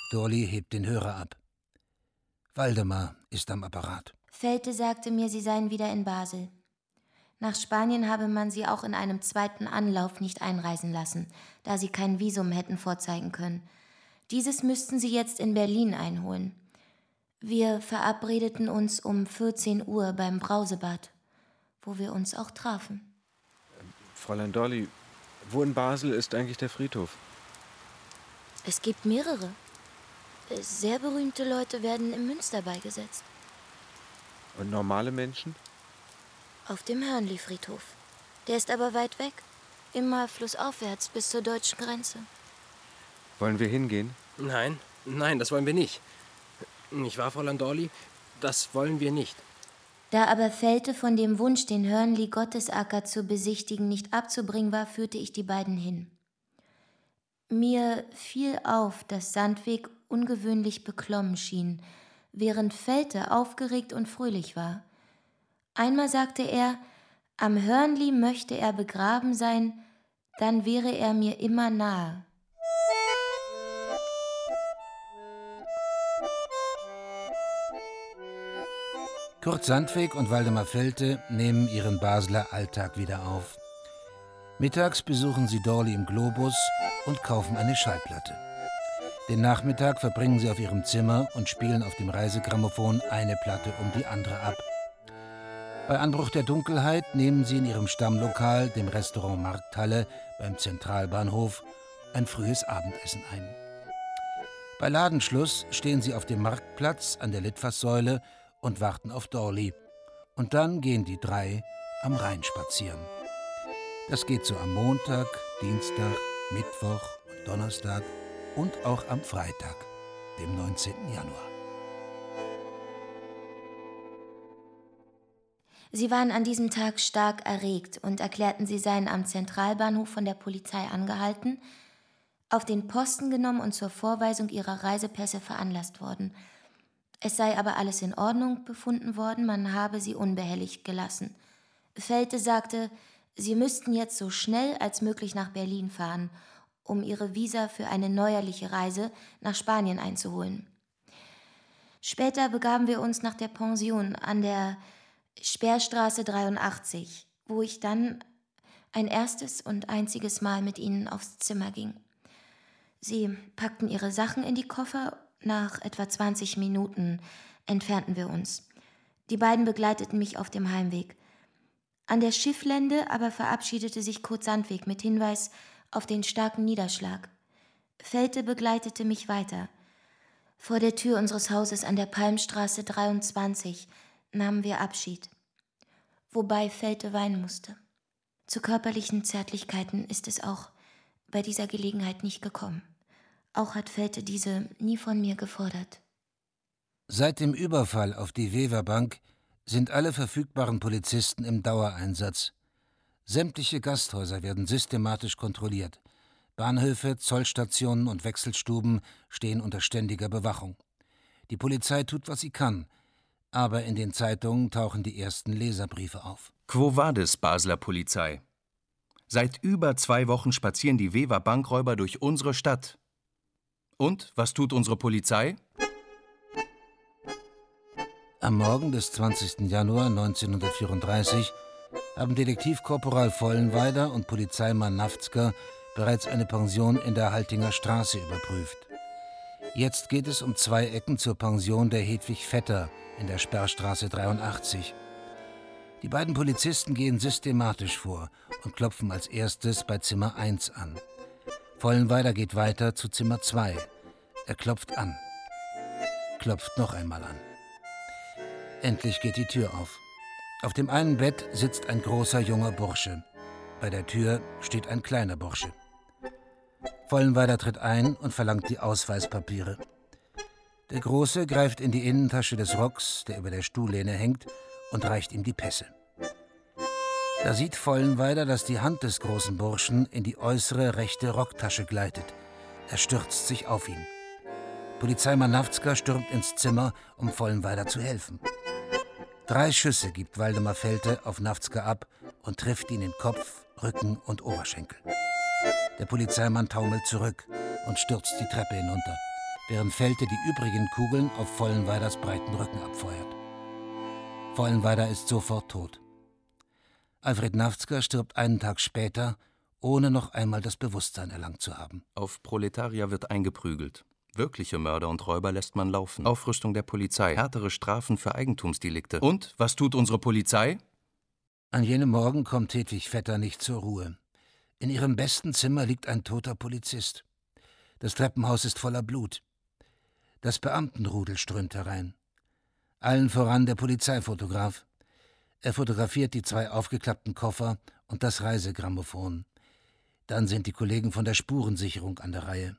Dorli hebt den Hörer ab. Waldemar ist am Apparat. Felte sagte mir, sie seien wieder in Basel. Nach Spanien habe man sie auch in einem zweiten Anlauf nicht einreisen lassen, da sie kein Visum hätten vorzeigen können. Dieses müssten sie jetzt in Berlin einholen. Wir verabredeten uns um vierzehn Uhr beim Brausebad, wo wir uns auch trafen. Fräulein Dorli, wo in Basel ist eigentlich der Friedhof? Es gibt mehrere. Sehr berühmte Leute werden im Münster beigesetzt. Und normale Menschen? Auf dem Hörnli-Friedhof. Der ist aber weit weg. Immer flussaufwärts bis zur deutschen Grenze. Wollen wir hingehen? Nein, nein, das wollen wir nicht. Nicht wahr, Fräulein Dorli? Das wollen wir nicht. Da aber Felte von dem Wunsch, den Hörnli Gottesacker zu besichtigen, nicht abzubringen war, führte ich die beiden hin. Mir fiel auf, dass Sandweg ungewöhnlich beklommen schien, während Felte aufgeregt und fröhlich war. Einmal sagte er, am Hörnli möchte er begraben sein, dann wäre er mir immer nahe. Kurt Sandweg und Waldemar Felte nehmen ihren Basler Alltag wieder auf. Mittags besuchen sie Dorli im Globus und kaufen eine Schallplatte. Den Nachmittag verbringen sie auf ihrem Zimmer und spielen auf dem Reisegrammophon eine Platte um die andere ab. Bei Anbruch der Dunkelheit nehmen sie in ihrem Stammlokal, dem Restaurant Markthalle beim Zentralbahnhof, ein frühes Abendessen ein. Bei Ladenschluss stehen sie auf dem Marktplatz an der Litfaßsäule und warten auf Dorli. Und dann gehen die drei am Rhein spazieren. Das geht so am Montag, Dienstag, Mittwoch und Donnerstag und auch am Freitag, dem neunzehnten Januar. Sie waren an diesem Tag stark erregt und erklärten, sie seien am Zentralbahnhof von der Polizei angehalten, auf den Posten genommen und zur Vorweisung ihrer Reisepässe veranlasst worden. Es sei aber alles in Ordnung befunden worden, man habe sie unbehelligt gelassen. Felte sagte, sie müssten jetzt so schnell als möglich nach Berlin fahren, um ihre Visa für eine neuerliche Reise nach Spanien einzuholen. Später begaben wir uns nach der Pension an der Sperrstraße dreiundachtzig, wo ich dann ein erstes und einziges Mal mit ihnen aufs Zimmer ging. Sie packten ihre Sachen in die Koffer. Nach etwa zwanzig Minuten entfernten wir uns. Die beiden begleiteten mich auf dem Heimweg. An der Schifflände aber verabschiedete sich Kurt Sandweg mit Hinweis auf den starken Niederschlag. Felte begleitete mich weiter. Vor der Tür unseres Hauses an der Palmstraße dreiundzwanzig nahmen wir Abschied, wobei Felte weinen musste. Zu körperlichen Zärtlichkeiten ist es auch bei dieser Gelegenheit nicht gekommen. Auch hat Felte diese nie von mir gefordert. Seit dem Überfall auf die Weverbank sind alle verfügbaren Polizisten im Dauereinsatz. Sämtliche Gasthäuser werden systematisch kontrolliert. Bahnhöfe, Zollstationen und Wechselstuben stehen unter ständiger Bewachung. Die Polizei tut, was sie kann, aber in den Zeitungen tauchen die ersten Leserbriefe auf. Quo vadis, Basler Polizei? Seit über zwei Wochen spazieren die Wever-Bankräuber durch unsere Stadt. Und, was tut unsere Polizei? Am Morgen des zwanzigsten Januar neunzehnhundertvierunddreißig haben Detektivkorporal Vollenweider und Polizeimann Naftzger bereits eine Pension in der Haltinger Straße überprüft. Jetzt geht es um zwei Ecken zur Pension der Hedwig Vetter in der Sperrstraße dreiundachtzig. Die beiden Polizisten gehen systematisch vor und klopfen als erstes bei Zimmer eins an. Vollenweider geht weiter zu Zimmer zwei. Er klopft an. Klopft noch einmal an. Endlich geht die Tür auf. Auf dem einen Bett sitzt ein großer junger Bursche. Bei der Tür steht ein kleiner Bursche. Vollenweider tritt ein und verlangt die Ausweispapiere. Der Große greift in die Innentasche des Rocks, der über der Stuhllehne hängt, und reicht ihm die Pässe. Da sieht Vollenweider, dass die Hand des großen Burschen in die äußere rechte Rocktasche gleitet. Er stürzt sich auf ihn. Polizeimann Naftzger stürmt ins Zimmer, um Vollenweider zu helfen. Drei Schüsse gibt Waldemar Felte auf Naftzger ab und trifft ihn in Kopf, Rücken und Oberschenkel. Der Polizeimann taumelt zurück und stürzt die Treppe hinunter. während Felte die übrigen Kugeln auf Vollenweiders breiten Rücken abfeuert. Vollenweider ist sofort tot. Alfred Nafzger stirbt einen Tag später, ohne noch einmal das Bewusstsein erlangt zu haben. Auf Proletarier wird eingeprügelt. Wirkliche Mörder und Räuber lässt man laufen. Aufrüstung der Polizei, härtere Strafen für Eigentumsdelikte. Und, was tut unsere Polizei? An jenem Morgen kommt Hedwig Vetter nicht zur Ruhe. In ihrem besten Zimmer liegt ein toter Polizist. Das Treppenhaus ist voller Blut. Das Beamtenrudel strömt herein. Allen voran der Polizeifotograf. Er fotografiert die zwei aufgeklappten Koffer und das Reisegrammophon. Dann sind die Kollegen von der Spurensicherung an der Reihe.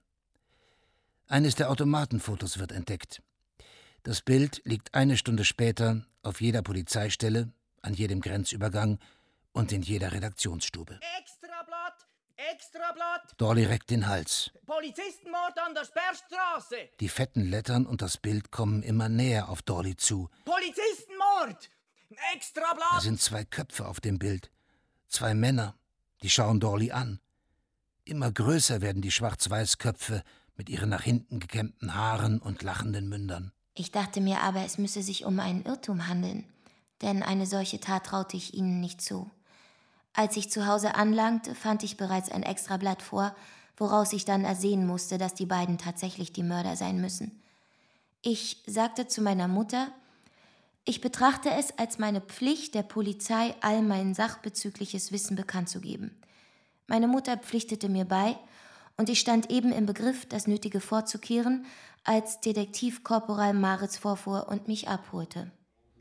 Eines der Automatenfotos wird entdeckt. Das Bild liegt eine Stunde später auf jeder Polizeistelle, an jedem Grenzübergang und in jeder Redaktionsstube. Extrablatt! Extrablatt! Dorli reckt den Hals. Polizistenmord an der Sperrstraße! Die fetten Lettern und das Bild kommen immer näher auf Dorli zu. Polizistenmord! Extrablatt! Da sind zwei Köpfe auf dem Bild. Zwei Männer, die schauen Dorli an. Immer größer werden die Schwarz-Weiß-Köpfe mit ihren nach hinten gekämmten Haaren und lachenden Mündern. Ich dachte mir aber, es müsse sich um einen Irrtum handeln, denn eine solche Tat traute ich ihnen nicht zu. Als ich zu Hause anlangte, fand ich bereits ein Extrablatt vor, woraus ich dann ersehen musste, dass die beiden tatsächlich die Mörder sein müssen. Ich sagte zu meiner Mutter, ich betrachte es als meine Pflicht, der Polizei all mein sachbezügliches Wissen bekannt zu geben. Meine Mutter pflichtete mir bei, und ich stand eben im Begriff, das Nötige vorzukehren, als Detektivkorporal Maritz vorfuhr und mich abholte.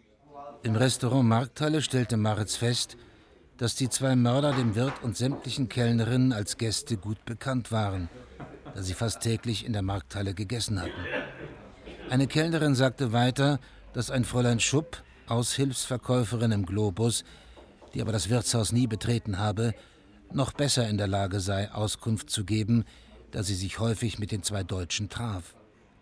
Im Restaurant Markthalle stellte Maritz fest, dass die zwei Mörder dem Wirt und sämtlichen Kellnerinnen als Gäste gut bekannt waren, da sie fast täglich in der Markthalle gegessen hatten. Eine Kellnerin sagte weiter, dass ein Fräulein Schupp, Aushilfsverkäuferin im Globus, die aber das Wirtshaus nie betreten habe, noch besser in der Lage sei, Auskunft zu geben, da sie sich häufig mit den zwei Deutschen traf.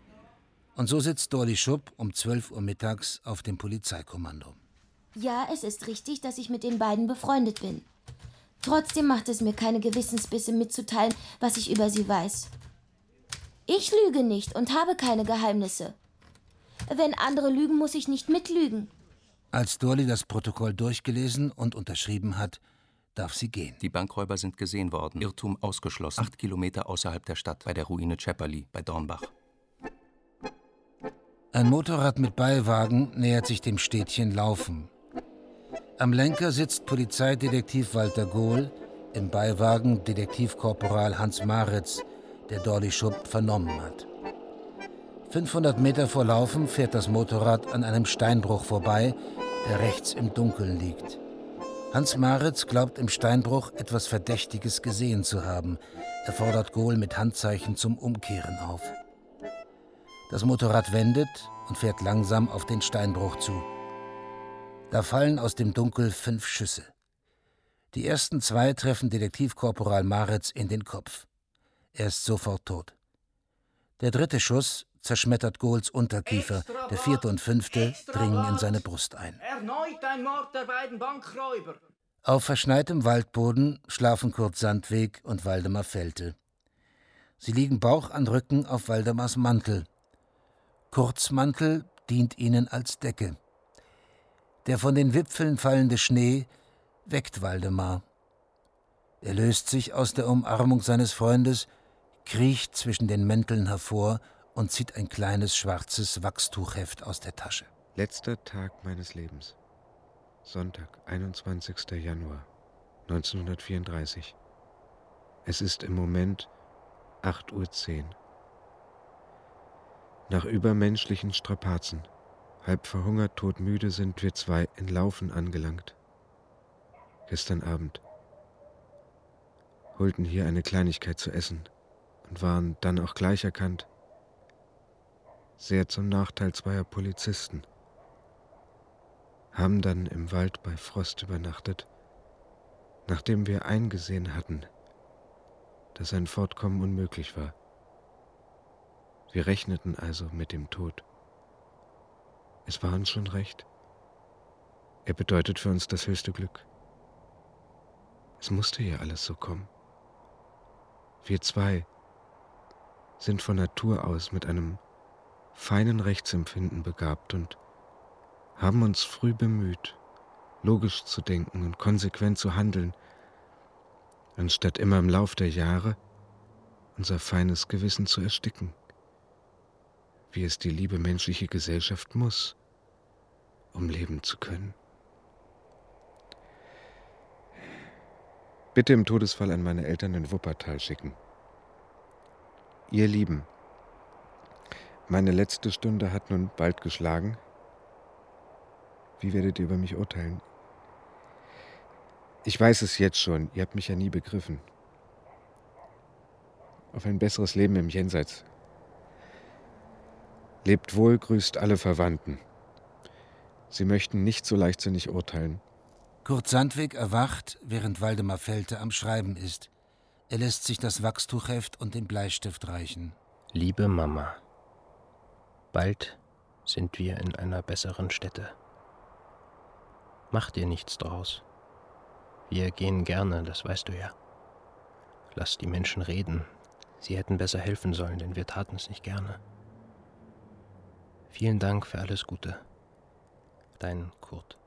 Und so sitzt Dorli Schupp um zwölf Uhr mittags auf dem Polizeikommando. Ja, es ist richtig, dass ich mit den beiden befreundet bin. Trotzdem macht es mir keine Gewissensbisse mitzuteilen, was ich über sie weiß. Ich lüge nicht und habe keine Geheimnisse. Wenn andere lügen, muss ich nicht mitlügen. Als Dorli das Protokoll durchgelesen und unterschrieben hat, darf sie gehen. Die Bankräuber sind gesehen worden. Irrtum ausgeschlossen. Acht Kilometer außerhalb der Stadt, bei der Ruine Tschepperli, bei Dornbach. Ein Motorrad mit Beiwagen nähert sich dem Städtchen Laufen. Am Lenker sitzt Polizeidetektiv Walter Gohl, im Beiwagen Detektivkorporal Hans Maritz, der Dorli Schupp vernommen hat. fünfhundert Meter vor Laufen fährt das Motorrad an einem Steinbruch vorbei, der rechts im Dunkeln liegt. Hans Maritz glaubt im Steinbruch etwas Verdächtiges gesehen zu haben. Er fordert Gohl mit Handzeichen zum Umkehren auf. Das Motorrad wendet und fährt langsam auf den Steinbruch zu. Da fallen aus dem Dunkel fünf Schüsse. Die ersten zwei treffen Detektivkorporal Maritz in den Kopf. Er ist sofort tot. Der dritte Schuss zerschmettert Gohls Unterkiefer, der vierte und fünfte dringen in seine Brust ein. Erneut ein Mord der beiden Bankräuber. Auf verschneitem Waldboden schlafen Kurt Sandweg und Waldemar Felte. Sie liegen Bauch an Rücken auf Waldemars Mantel. Kurts Mantel dient ihnen als Decke. Der von den Wipfeln fallende Schnee weckt Waldemar. Er löst sich aus der Umarmung seines Freundes, kriecht zwischen den Mänteln hervor und zieht ein kleines schwarzes Wachstuchheft aus der Tasche. Letzter Tag meines Lebens. Sonntag, einundzwanzigster Januar neunzehnhundertvierunddreißig. Es ist im Moment acht Uhr zehn. Nach übermenschlichen Strapazen, halb verhungert, todmüde, sind wir zwei in Laufen angelangt. Gestern Abend holten hier eine Kleinigkeit zu essen und waren dann auch gleich erkannt, sehr zum Nachteil zweier Polizisten, haben dann im Wald bei Frost übernachtet, nachdem wir eingesehen hatten, dass ein Fortkommen unmöglich war. Wir rechneten also mit dem Tod. Es war uns schon recht. Er bedeutet für uns das höchste Glück. Es musste ja alles so kommen. Wir zwei, sind von Natur aus mit einem feinen Rechtsempfinden begabt und haben uns früh bemüht, logisch zu denken und konsequent zu handeln, anstatt immer im Lauf der Jahre unser feines Gewissen zu ersticken, wie es die liebe menschliche Gesellschaft muss, um leben zu können. Bitte im Todesfall an meine Eltern in Wuppertal schicken. Ihr Lieben, meine letzte Stunde hat nun bald geschlagen. Wie werdet ihr über mich urteilen? Ich weiß es jetzt schon, ihr habt mich ja nie begriffen. Auf ein besseres Leben im Jenseits. Lebt wohl, grüßt alle Verwandten. Sie möchten nicht so leichtsinnig urteilen. Kurt Sandwig erwacht, während Waldemar Felte am Schreiben ist. Er lässt sich das Wachstuchheft und den Bleistift reichen. Liebe Mama, bald sind wir in einer besseren Stätte. Mach dir nichts draus. Wir gehen gerne, das weißt du ja. Lass die Menschen reden. Sie hätten besser helfen sollen, denn wir taten es nicht gerne. Vielen Dank für alles Gute. Dein Kurt.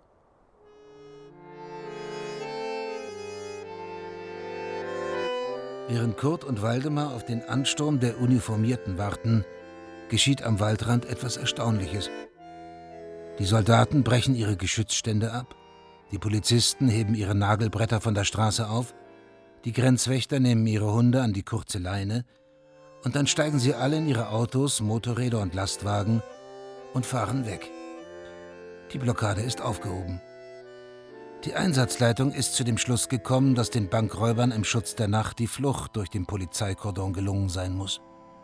Während Kurt und Waldemar auf den Ansturm der Uniformierten warten, geschieht am Waldrand etwas Erstaunliches. Die Soldaten brechen ihre Geschützstände ab, die Polizisten heben ihre Nagelbretter von der Straße auf, die Grenzwächter nehmen ihre Hunde an die kurze Leine und dann steigen sie alle in ihre Autos, Motorräder und Lastwagen und fahren weg. Die Blockade ist aufgehoben. Die Einsatzleitung ist zu dem Schluss gekommen, dass den Bankräubern im Schutz der Nacht die Flucht durch den Polizeikordon gelungen sein muss.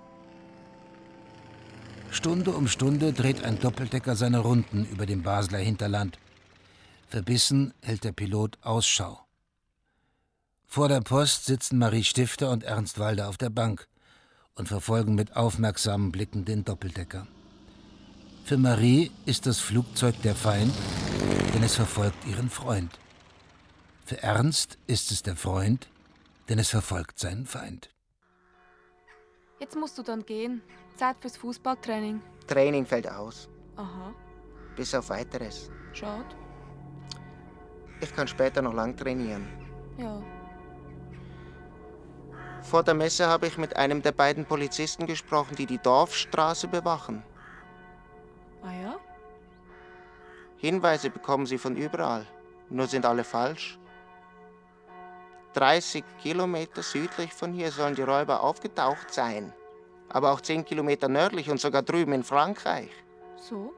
Stunde um Stunde dreht ein Doppeldecker seine Runden über dem Basler Hinterland. Verbissen hält der Pilot Ausschau. Vor der Post sitzen Marie Stifter und Ernst Walde auf der Bank und verfolgen mit aufmerksamen Blicken den Doppeldecker. Für Marie ist das Flugzeug der Feind, denn es verfolgt ihren Freund. Für Ernst ist es der Freund, denn es verfolgt seinen Feind. Jetzt musst du dann gehen. Zeit fürs Fußballtraining. Training fällt aus. Aha. Bis auf Weiteres. Schade. Ich kann später noch lang trainieren. Ja. Vor der Messe habe ich mit einem der beiden Polizisten gesprochen, die die Dorfstraße bewachen. Ah ja? Hinweise bekommen sie von überall, nur sind alle falsch. dreißig Kilometer südlich von hier sollen die Räuber aufgetaucht sein. Aber auch zehn Kilometer nördlich und sogar drüben in Frankreich. So?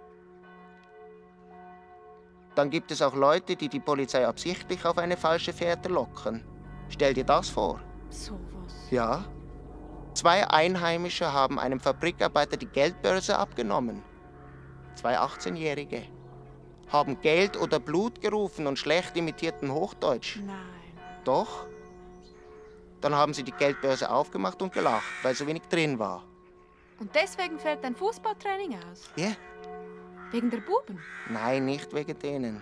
Dann gibt es auch Leute, die die Polizei absichtlich auf eine falsche Fährte locken. Stell dir das vor. So was? Ja. Zwei Einheimische haben einem Fabrikarbeiter die Geldbörse abgenommen. Zwei achtzehnjährige. Haben Geld oder Blut gerufen und schlecht imitierten Hochdeutsch. Nein. Doch. Dann haben sie die Geldbörse aufgemacht und gelacht, weil so wenig drin war. Und deswegen fällt dein Fußballtraining aus? Ja. Wegen der Buben? Nein, nicht wegen denen.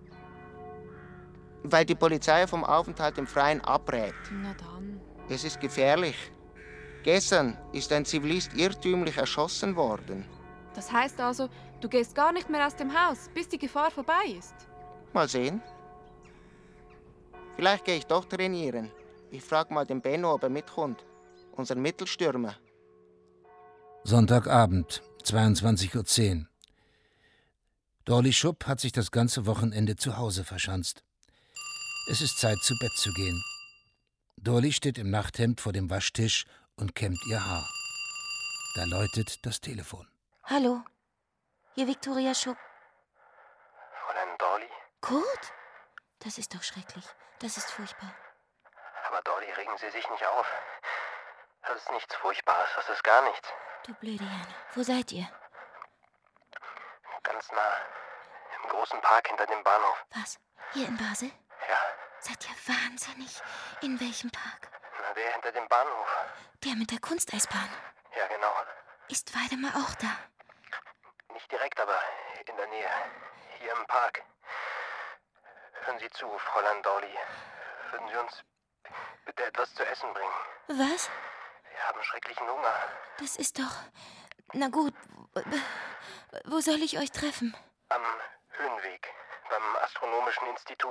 Weil die Polizei vom Aufenthalt im Freien abrät. Na dann. Es ist gefährlich. Gestern ist ein Zivilist irrtümlich erschossen worden. Das heißt also, du gehst gar nicht mehr aus dem Haus, bis die Gefahr vorbei ist? Mal sehen. Vielleicht gehe ich doch trainieren. Ich frage mal den Benno, ob er mitkommt. Unseren Mittelstürmer. Sonntagabend, zweiundzwanzig Uhr zehn. Dorli Schupp hat sich das ganze Wochenende zu Hause verschanzt. Es ist Zeit, zu Bett zu gehen. Dorli steht im Nachthemd vor dem Waschtisch und kämmt ihr Haar. Da läutet das Telefon. Hallo, hier Viktoria Schupp. Fräulein Dorli? Kurt? Das ist doch schrecklich. Das ist furchtbar. Aber Dorli, regen Sie sich nicht auf. Das ist nichts Furchtbares, das ist gar nichts. Du blöde Jana. Wo seid ihr? Ganz nah. Im großen Park hinter dem Bahnhof. Was? Hier in Basel? Ja. Seid ihr wahnsinnig? In welchem Park? Na, der hinter dem Bahnhof. Der mit der Kunsteisbahn. Ja, genau. Ist Waldemar auch da? Nicht direkt, aber in der Nähe. Hier im Park. Hören Sie zu, Fräulein Dorli. Würden Sie uns bitte etwas zu essen bringen? Was? Wir haben schrecklichen Hunger. Das ist doch... Na gut, wo soll ich euch treffen? Am Höhenweg, beim Astronomischen Institut.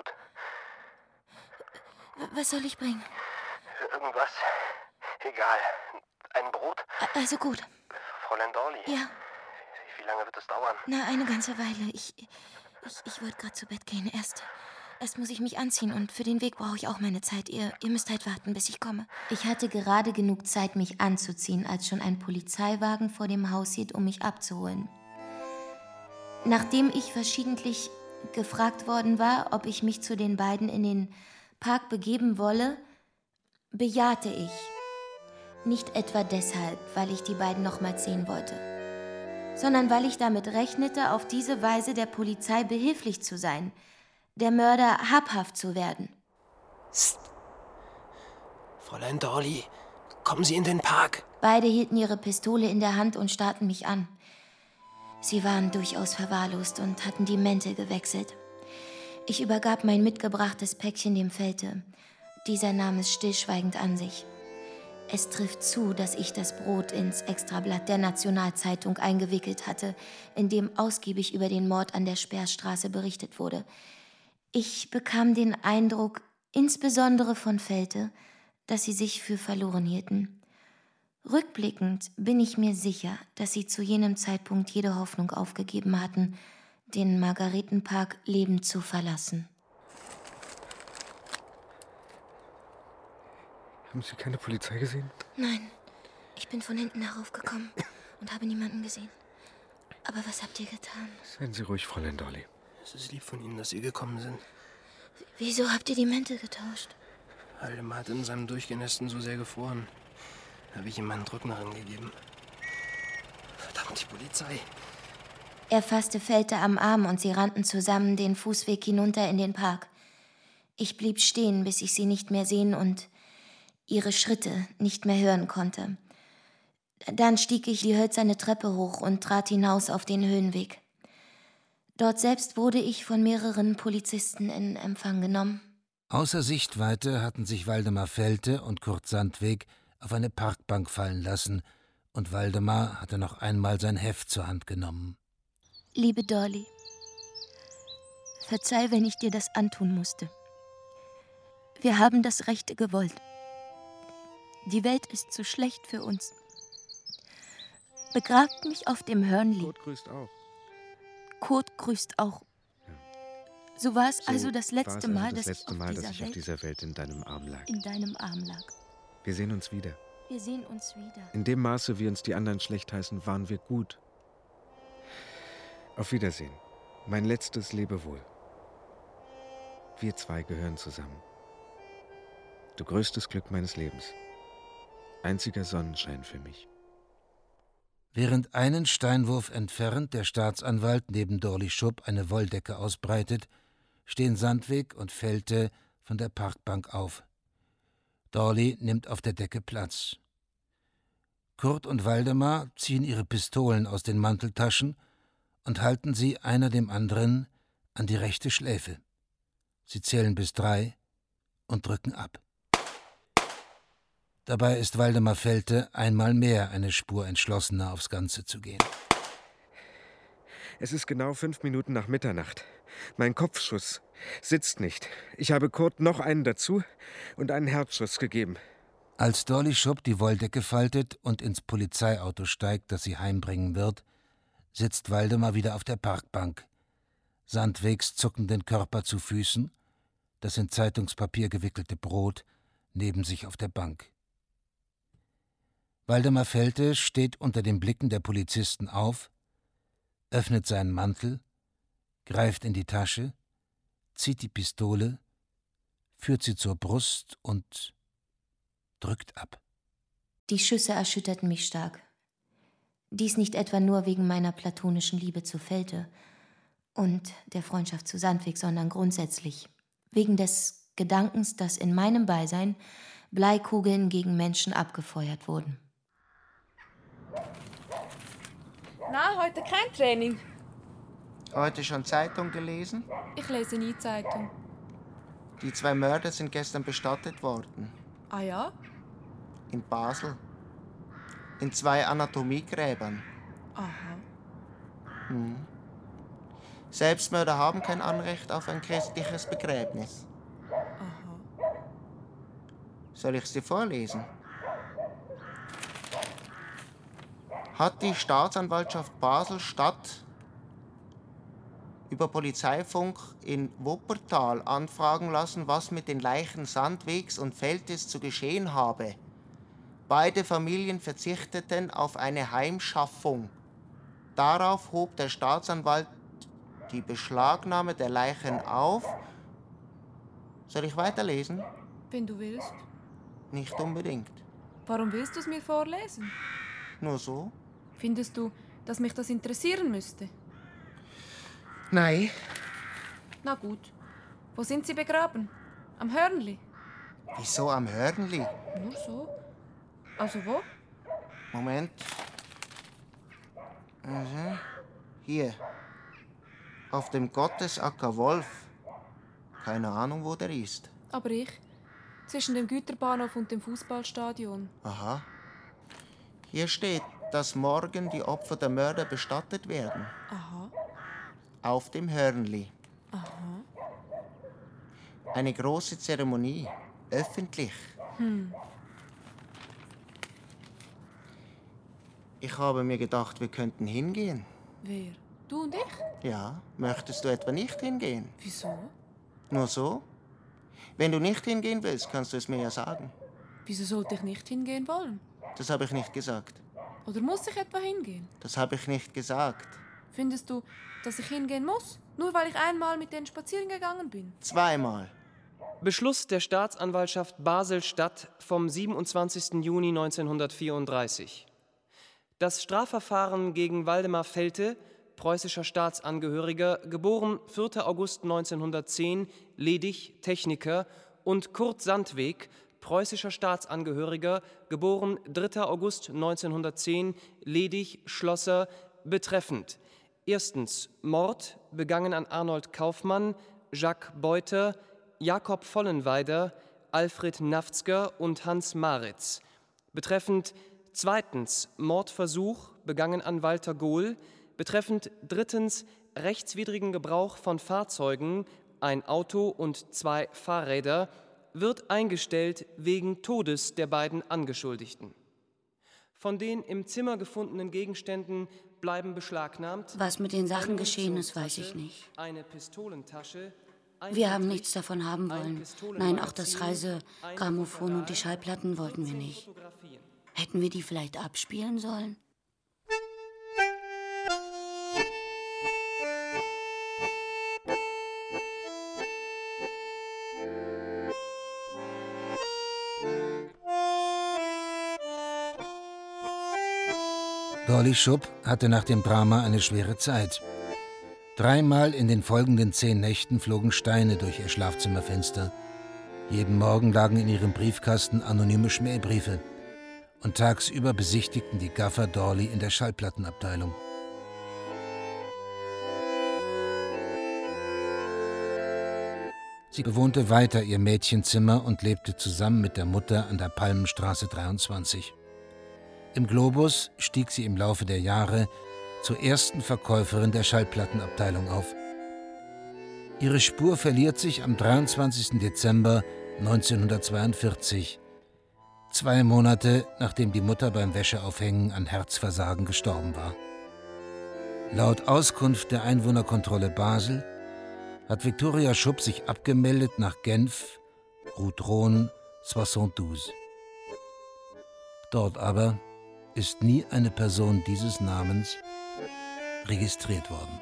Was soll ich bringen? Irgendwas. Egal. Ein Brot? Also gut. Fräulein Dorley. Ja. Wie lange wird es dauern? Na, eine ganze Weile. Ich, ich, ich wollte gerade zu Bett gehen. Erst, erst muss ich mich anziehen und für den Weg brauche ich auch meine Zeit. Ihr, ihr müsst halt warten, bis ich komme. Ich hatte gerade genug Zeit, mich anzuziehen, als schon ein Polizeiwagen vor dem Haus hielt, um mich abzuholen. Nachdem ich verschiedentlich gefragt worden war, ob ich mich zu den beiden in den Park begeben wolle, bejahte ich. Nicht etwa deshalb, weil ich die beiden nochmals sehen wollte, sondern weil ich damit rechnete, auf diese Weise der Polizei behilflich zu sein, der Mörder habhaft zu werden. Psst. Fräulein Dorley, kommen Sie in den Park. Beide hielten ihre Pistole in der Hand und starrten mich an. Sie waren durchaus verwahrlost und hatten die Mäntel gewechselt. Ich übergab mein mitgebrachtes Päckchen dem Felte. Dieser nahm es stillschweigend an sich. Es trifft zu, dass ich das Brot ins Extrablatt der Nationalzeitung eingewickelt hatte, in dem ausgiebig über den Mord an der Sperrstraße berichtet wurde. Ich bekam den Eindruck, insbesondere von Felte, dass sie sich für verloren hielten. Rückblickend bin ich mir sicher, dass sie zu jenem Zeitpunkt jede Hoffnung aufgegeben hatten, den Margaretenpark lebend zu verlassen. Haben Sie keine Polizei gesehen? Nein, ich bin von hinten heraufgekommen und habe niemanden gesehen. Aber was habt ihr getan? Seien Sie ruhig, Fräulein Dorley. Es ist lieb von Ihnen, dass Sie gekommen sind. Wieso habt ihr die Mäntel getauscht? Waldemar hat in seinem Durchgenästen so sehr gefroren. Habe ich ihm meinen Trocknerin gegeben. Verdammt, die Polizei. Er fasste Felte am Arm und sie rannten zusammen den Fußweg hinunter in den Park. Ich blieb stehen, bis ich sie nicht mehr sehen und ihre Schritte nicht mehr hören konnte. Dann stieg ich die hölzerne Treppe hoch und trat hinaus auf den Höhenweg. Dort selbst wurde ich von mehreren Polizisten in Empfang genommen. Außer Sichtweite hatten sich Waldemar Felte und Kurt Sandweg auf eine Parkbank fallen lassen, und Waldemar hatte noch einmal sein Heft zur Hand genommen. Liebe Dorley, verzeih, wenn ich dir das antun musste. Wir haben das Rechte gewollt. Die Welt ist zu schlecht für uns. Begrabt mich auf dem Hörnli. Kurt grüßt auch. Kurt grüßt auch. Ja. So war es so also das letzte also Mal, das dass, letzte ich, Mal auf dass ich Welt auf dieser Welt in deinem Arm lag. In deinem Arm lag. Wir sehen uns wieder. Wir sehen uns wieder. In dem Maße, wie uns die anderen schlecht heißen, waren wir gut. Auf Wiedersehen. Mein letztes Lebewohl. Wir zwei gehören zusammen. Du größtes Glück meines Lebens. Einziger Sonnenschein für mich. Während einen Steinwurf entfernt der Staatsanwalt neben Dorli Schupp eine Wolldecke ausbreitet, stehen Sandweg und Felte von der Parkbank auf. Dorli nimmt auf der Decke Platz. Kurt und Waldemar ziehen ihre Pistolen aus den Manteltaschen und halten sie einer dem anderen an die rechte Schläfe. Sie zählen bis drei und drücken ab. Dabei ist Waldemar Felte einmal mehr eine Spur entschlossener, aufs Ganze zu gehen. Es ist genau fünf Minuten nach Mitternacht. Mein Kopfschuss sitzt nicht. Ich habe Kurt noch einen dazu und einen Herzschuss gegeben. Als Dorli Schupp die Wolldecke faltet und ins Polizeiauto steigt, das sie heimbringen wird, sitzt Waldemar wieder auf der Parkbank, Sandwegs zuckenden Körper zu Füßen, das in Zeitungspapier gewickelte Brot neben sich auf der Bank. Waldemar Felte steht unter den Blicken der Polizisten auf, öffnet seinen Mantel, greift in die Tasche, zieht die Pistole, führt sie zur Brust und drückt ab. Die Schüsse erschütterten mich stark. Dies nicht etwa nur wegen meiner platonischen Liebe zu Felte und der Freundschaft zu Sandweg, sondern grundsätzlich wegen des Gedankens, dass in meinem Beisein Bleikugeln gegen Menschen abgefeuert wurden. Nein, heute kein Training. Heute schon Zeitung gelesen? Ich lese nie Zeitung. Die zwei Mörder sind gestern bestattet worden. Ah ja? In Basel. in zwei Anatomiegräbern. Aha. Hm. Selbstmörder haben kein Anrecht auf ein christliches Begräbnis. Aha. Soll ich es dir vorlesen? Hat die Staatsanwaltschaft Basel-Stadt über Polizeifunk in Wuppertal anfragen lassen, was mit den Leichen Sandwegs und Feltes zu geschehen habe. Beide Familien verzichteten auf eine Heimschaffung. Darauf hob der Staatsanwalt die Beschlagnahme der Leichen auf. Soll ich weiterlesen? Wenn du willst. Nicht unbedingt. Warum willst du es mir vorlesen? Nur so? Findest du, dass mich das interessieren müsste? Nein. Na gut. Wo sind sie begraben? Am Hörnli? Wieso am Hörnli? Nur so. Also wo? Moment. Also, hier. Auf dem Gottesacker Wolf. Keine Ahnung, wo der ist. Aber ich. Zwischen dem Güterbahnhof und dem Fußballstadion. Aha. Hier steht, dass morgen die Opfer der Mörder bestattet werden. Aha. Auf dem Hörnli. Aha. Eine große Zeremonie. Öffentlich. Hm. Ich habe mir gedacht, wir könnten hingehen. Wer? Du und ich? Ja, möchtest du etwa nicht hingehen? Wieso? Nur so? Wenn du nicht hingehen willst, kannst du es mir ja sagen. Wieso sollte ich nicht hingehen wollen? Das habe ich nicht gesagt. Oder muss ich etwa hingehen? Das habe ich nicht gesagt. Findest du, dass ich hingehen muss? Nur weil ich einmal mit denen spazieren gegangen bin? Zweimal. Beschluss der Staatsanwaltschaft Basel-Stadt vom siebenundzwanzigsten Juni neunzehnhundertvierunddreißig. Das Strafverfahren gegen Waldemar Felte, preußischer Staatsangehöriger, geboren vierter August neunzehnhundertzehn, ledig, Techniker, und Kurt Sandweg, preußischer Staatsangehöriger, geboren dritter August neunzehnhundertzehn, ledig, Schlosser, betreffend: Erstens Mord, begangen an Arnold Kaufmann, Jacques Beuter, Jakob Vollenweider, Alfred Nafzger und Hans Maritz. Betreffend zweitens Mordversuch, begangen an Walter Gohl. Betreffend drittens rechtswidrigen Gebrauch von Fahrzeugen, ein Auto und zwei Fahrräder, wird eingestellt wegen Todes der beiden Angeschuldigten. Von den im Zimmer gefundenen Gegenständen bleiben beschlagnahmt: Was mit den Sachen geschehen ist, weiß ich nicht. Eine Pistolentasche. Wir haben nichts davon haben wollen. Nein, auch das Reisegrammophon und die Schallplatten wollten wir nicht. Hätten wir die vielleicht abspielen sollen? Dolly Schupp hatte nach dem Drama eine schwere Zeit. Dreimal in den folgenden zehn Nächten flogen Steine durch ihr Schlafzimmerfenster. Jeden Morgen lagen in ihrem Briefkasten anonyme Schmähbriefe. Und tagsüber besichtigten die Gaffer Dolly in der Schallplattenabteilung. Sie bewohnte weiter ihr Mädchenzimmer und lebte zusammen mit der Mutter an der Palmenstraße dreiundzwanzig. Im Globus stieg sie im Laufe der Jahre zur ersten Verkäuferin der Schallplattenabteilung auf. Ihre Spur verliert sich am dreiundzwanzigsten Dezember neunzehnhundertzweiundvierzig, zwei Monate nachdem die Mutter beim Wäscheaufhängen an Herzversagen gestorben war. Laut Auskunft der Einwohnerkontrolle Basel hat Viktoria Schupp sich abgemeldet nach Genf, Route Rhône zweiundzwanzig. Dort aber ist nie eine Person dieses Namens registriert worden.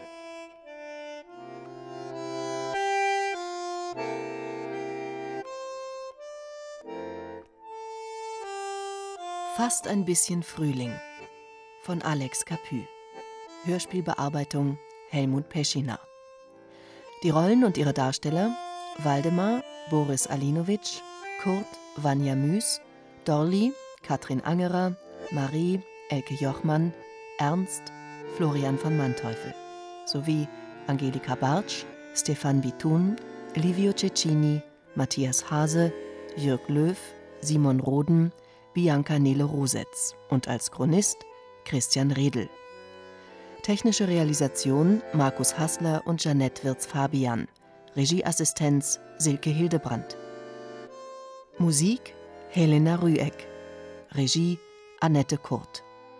Fast ein bisschen Frühling von Alex Capu. Hörspielbearbeitung Helmut Peschina. Die Rollen und ihre Darsteller: Waldemar Boris Alinowitsch, Kurt Vanja Müß, Dolly Katrin Angerer, Marie Elke Jochmann, Ernst Florian von Manteuffel sowie Angelika Bartsch, Stefan Bitun, Livio Cecchini, Matthias Hase, Jörg Löw, Simon Roden, Bianca Nele Rosetz und als Chronist Christian Redl. Technische Realisation Markus Hassler und Jeanette Wirz-Fabian. Regieassistenz Silke Hildebrandt. Musik Helena Rüegg. Regie Annette Kurt.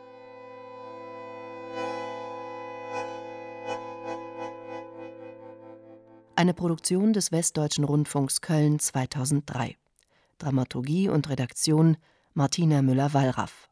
Eine Produktion des Westdeutschen Rundfunks Köln zweitausenddrei. Dramaturgie und Redaktion Martina Müller-Wallraff.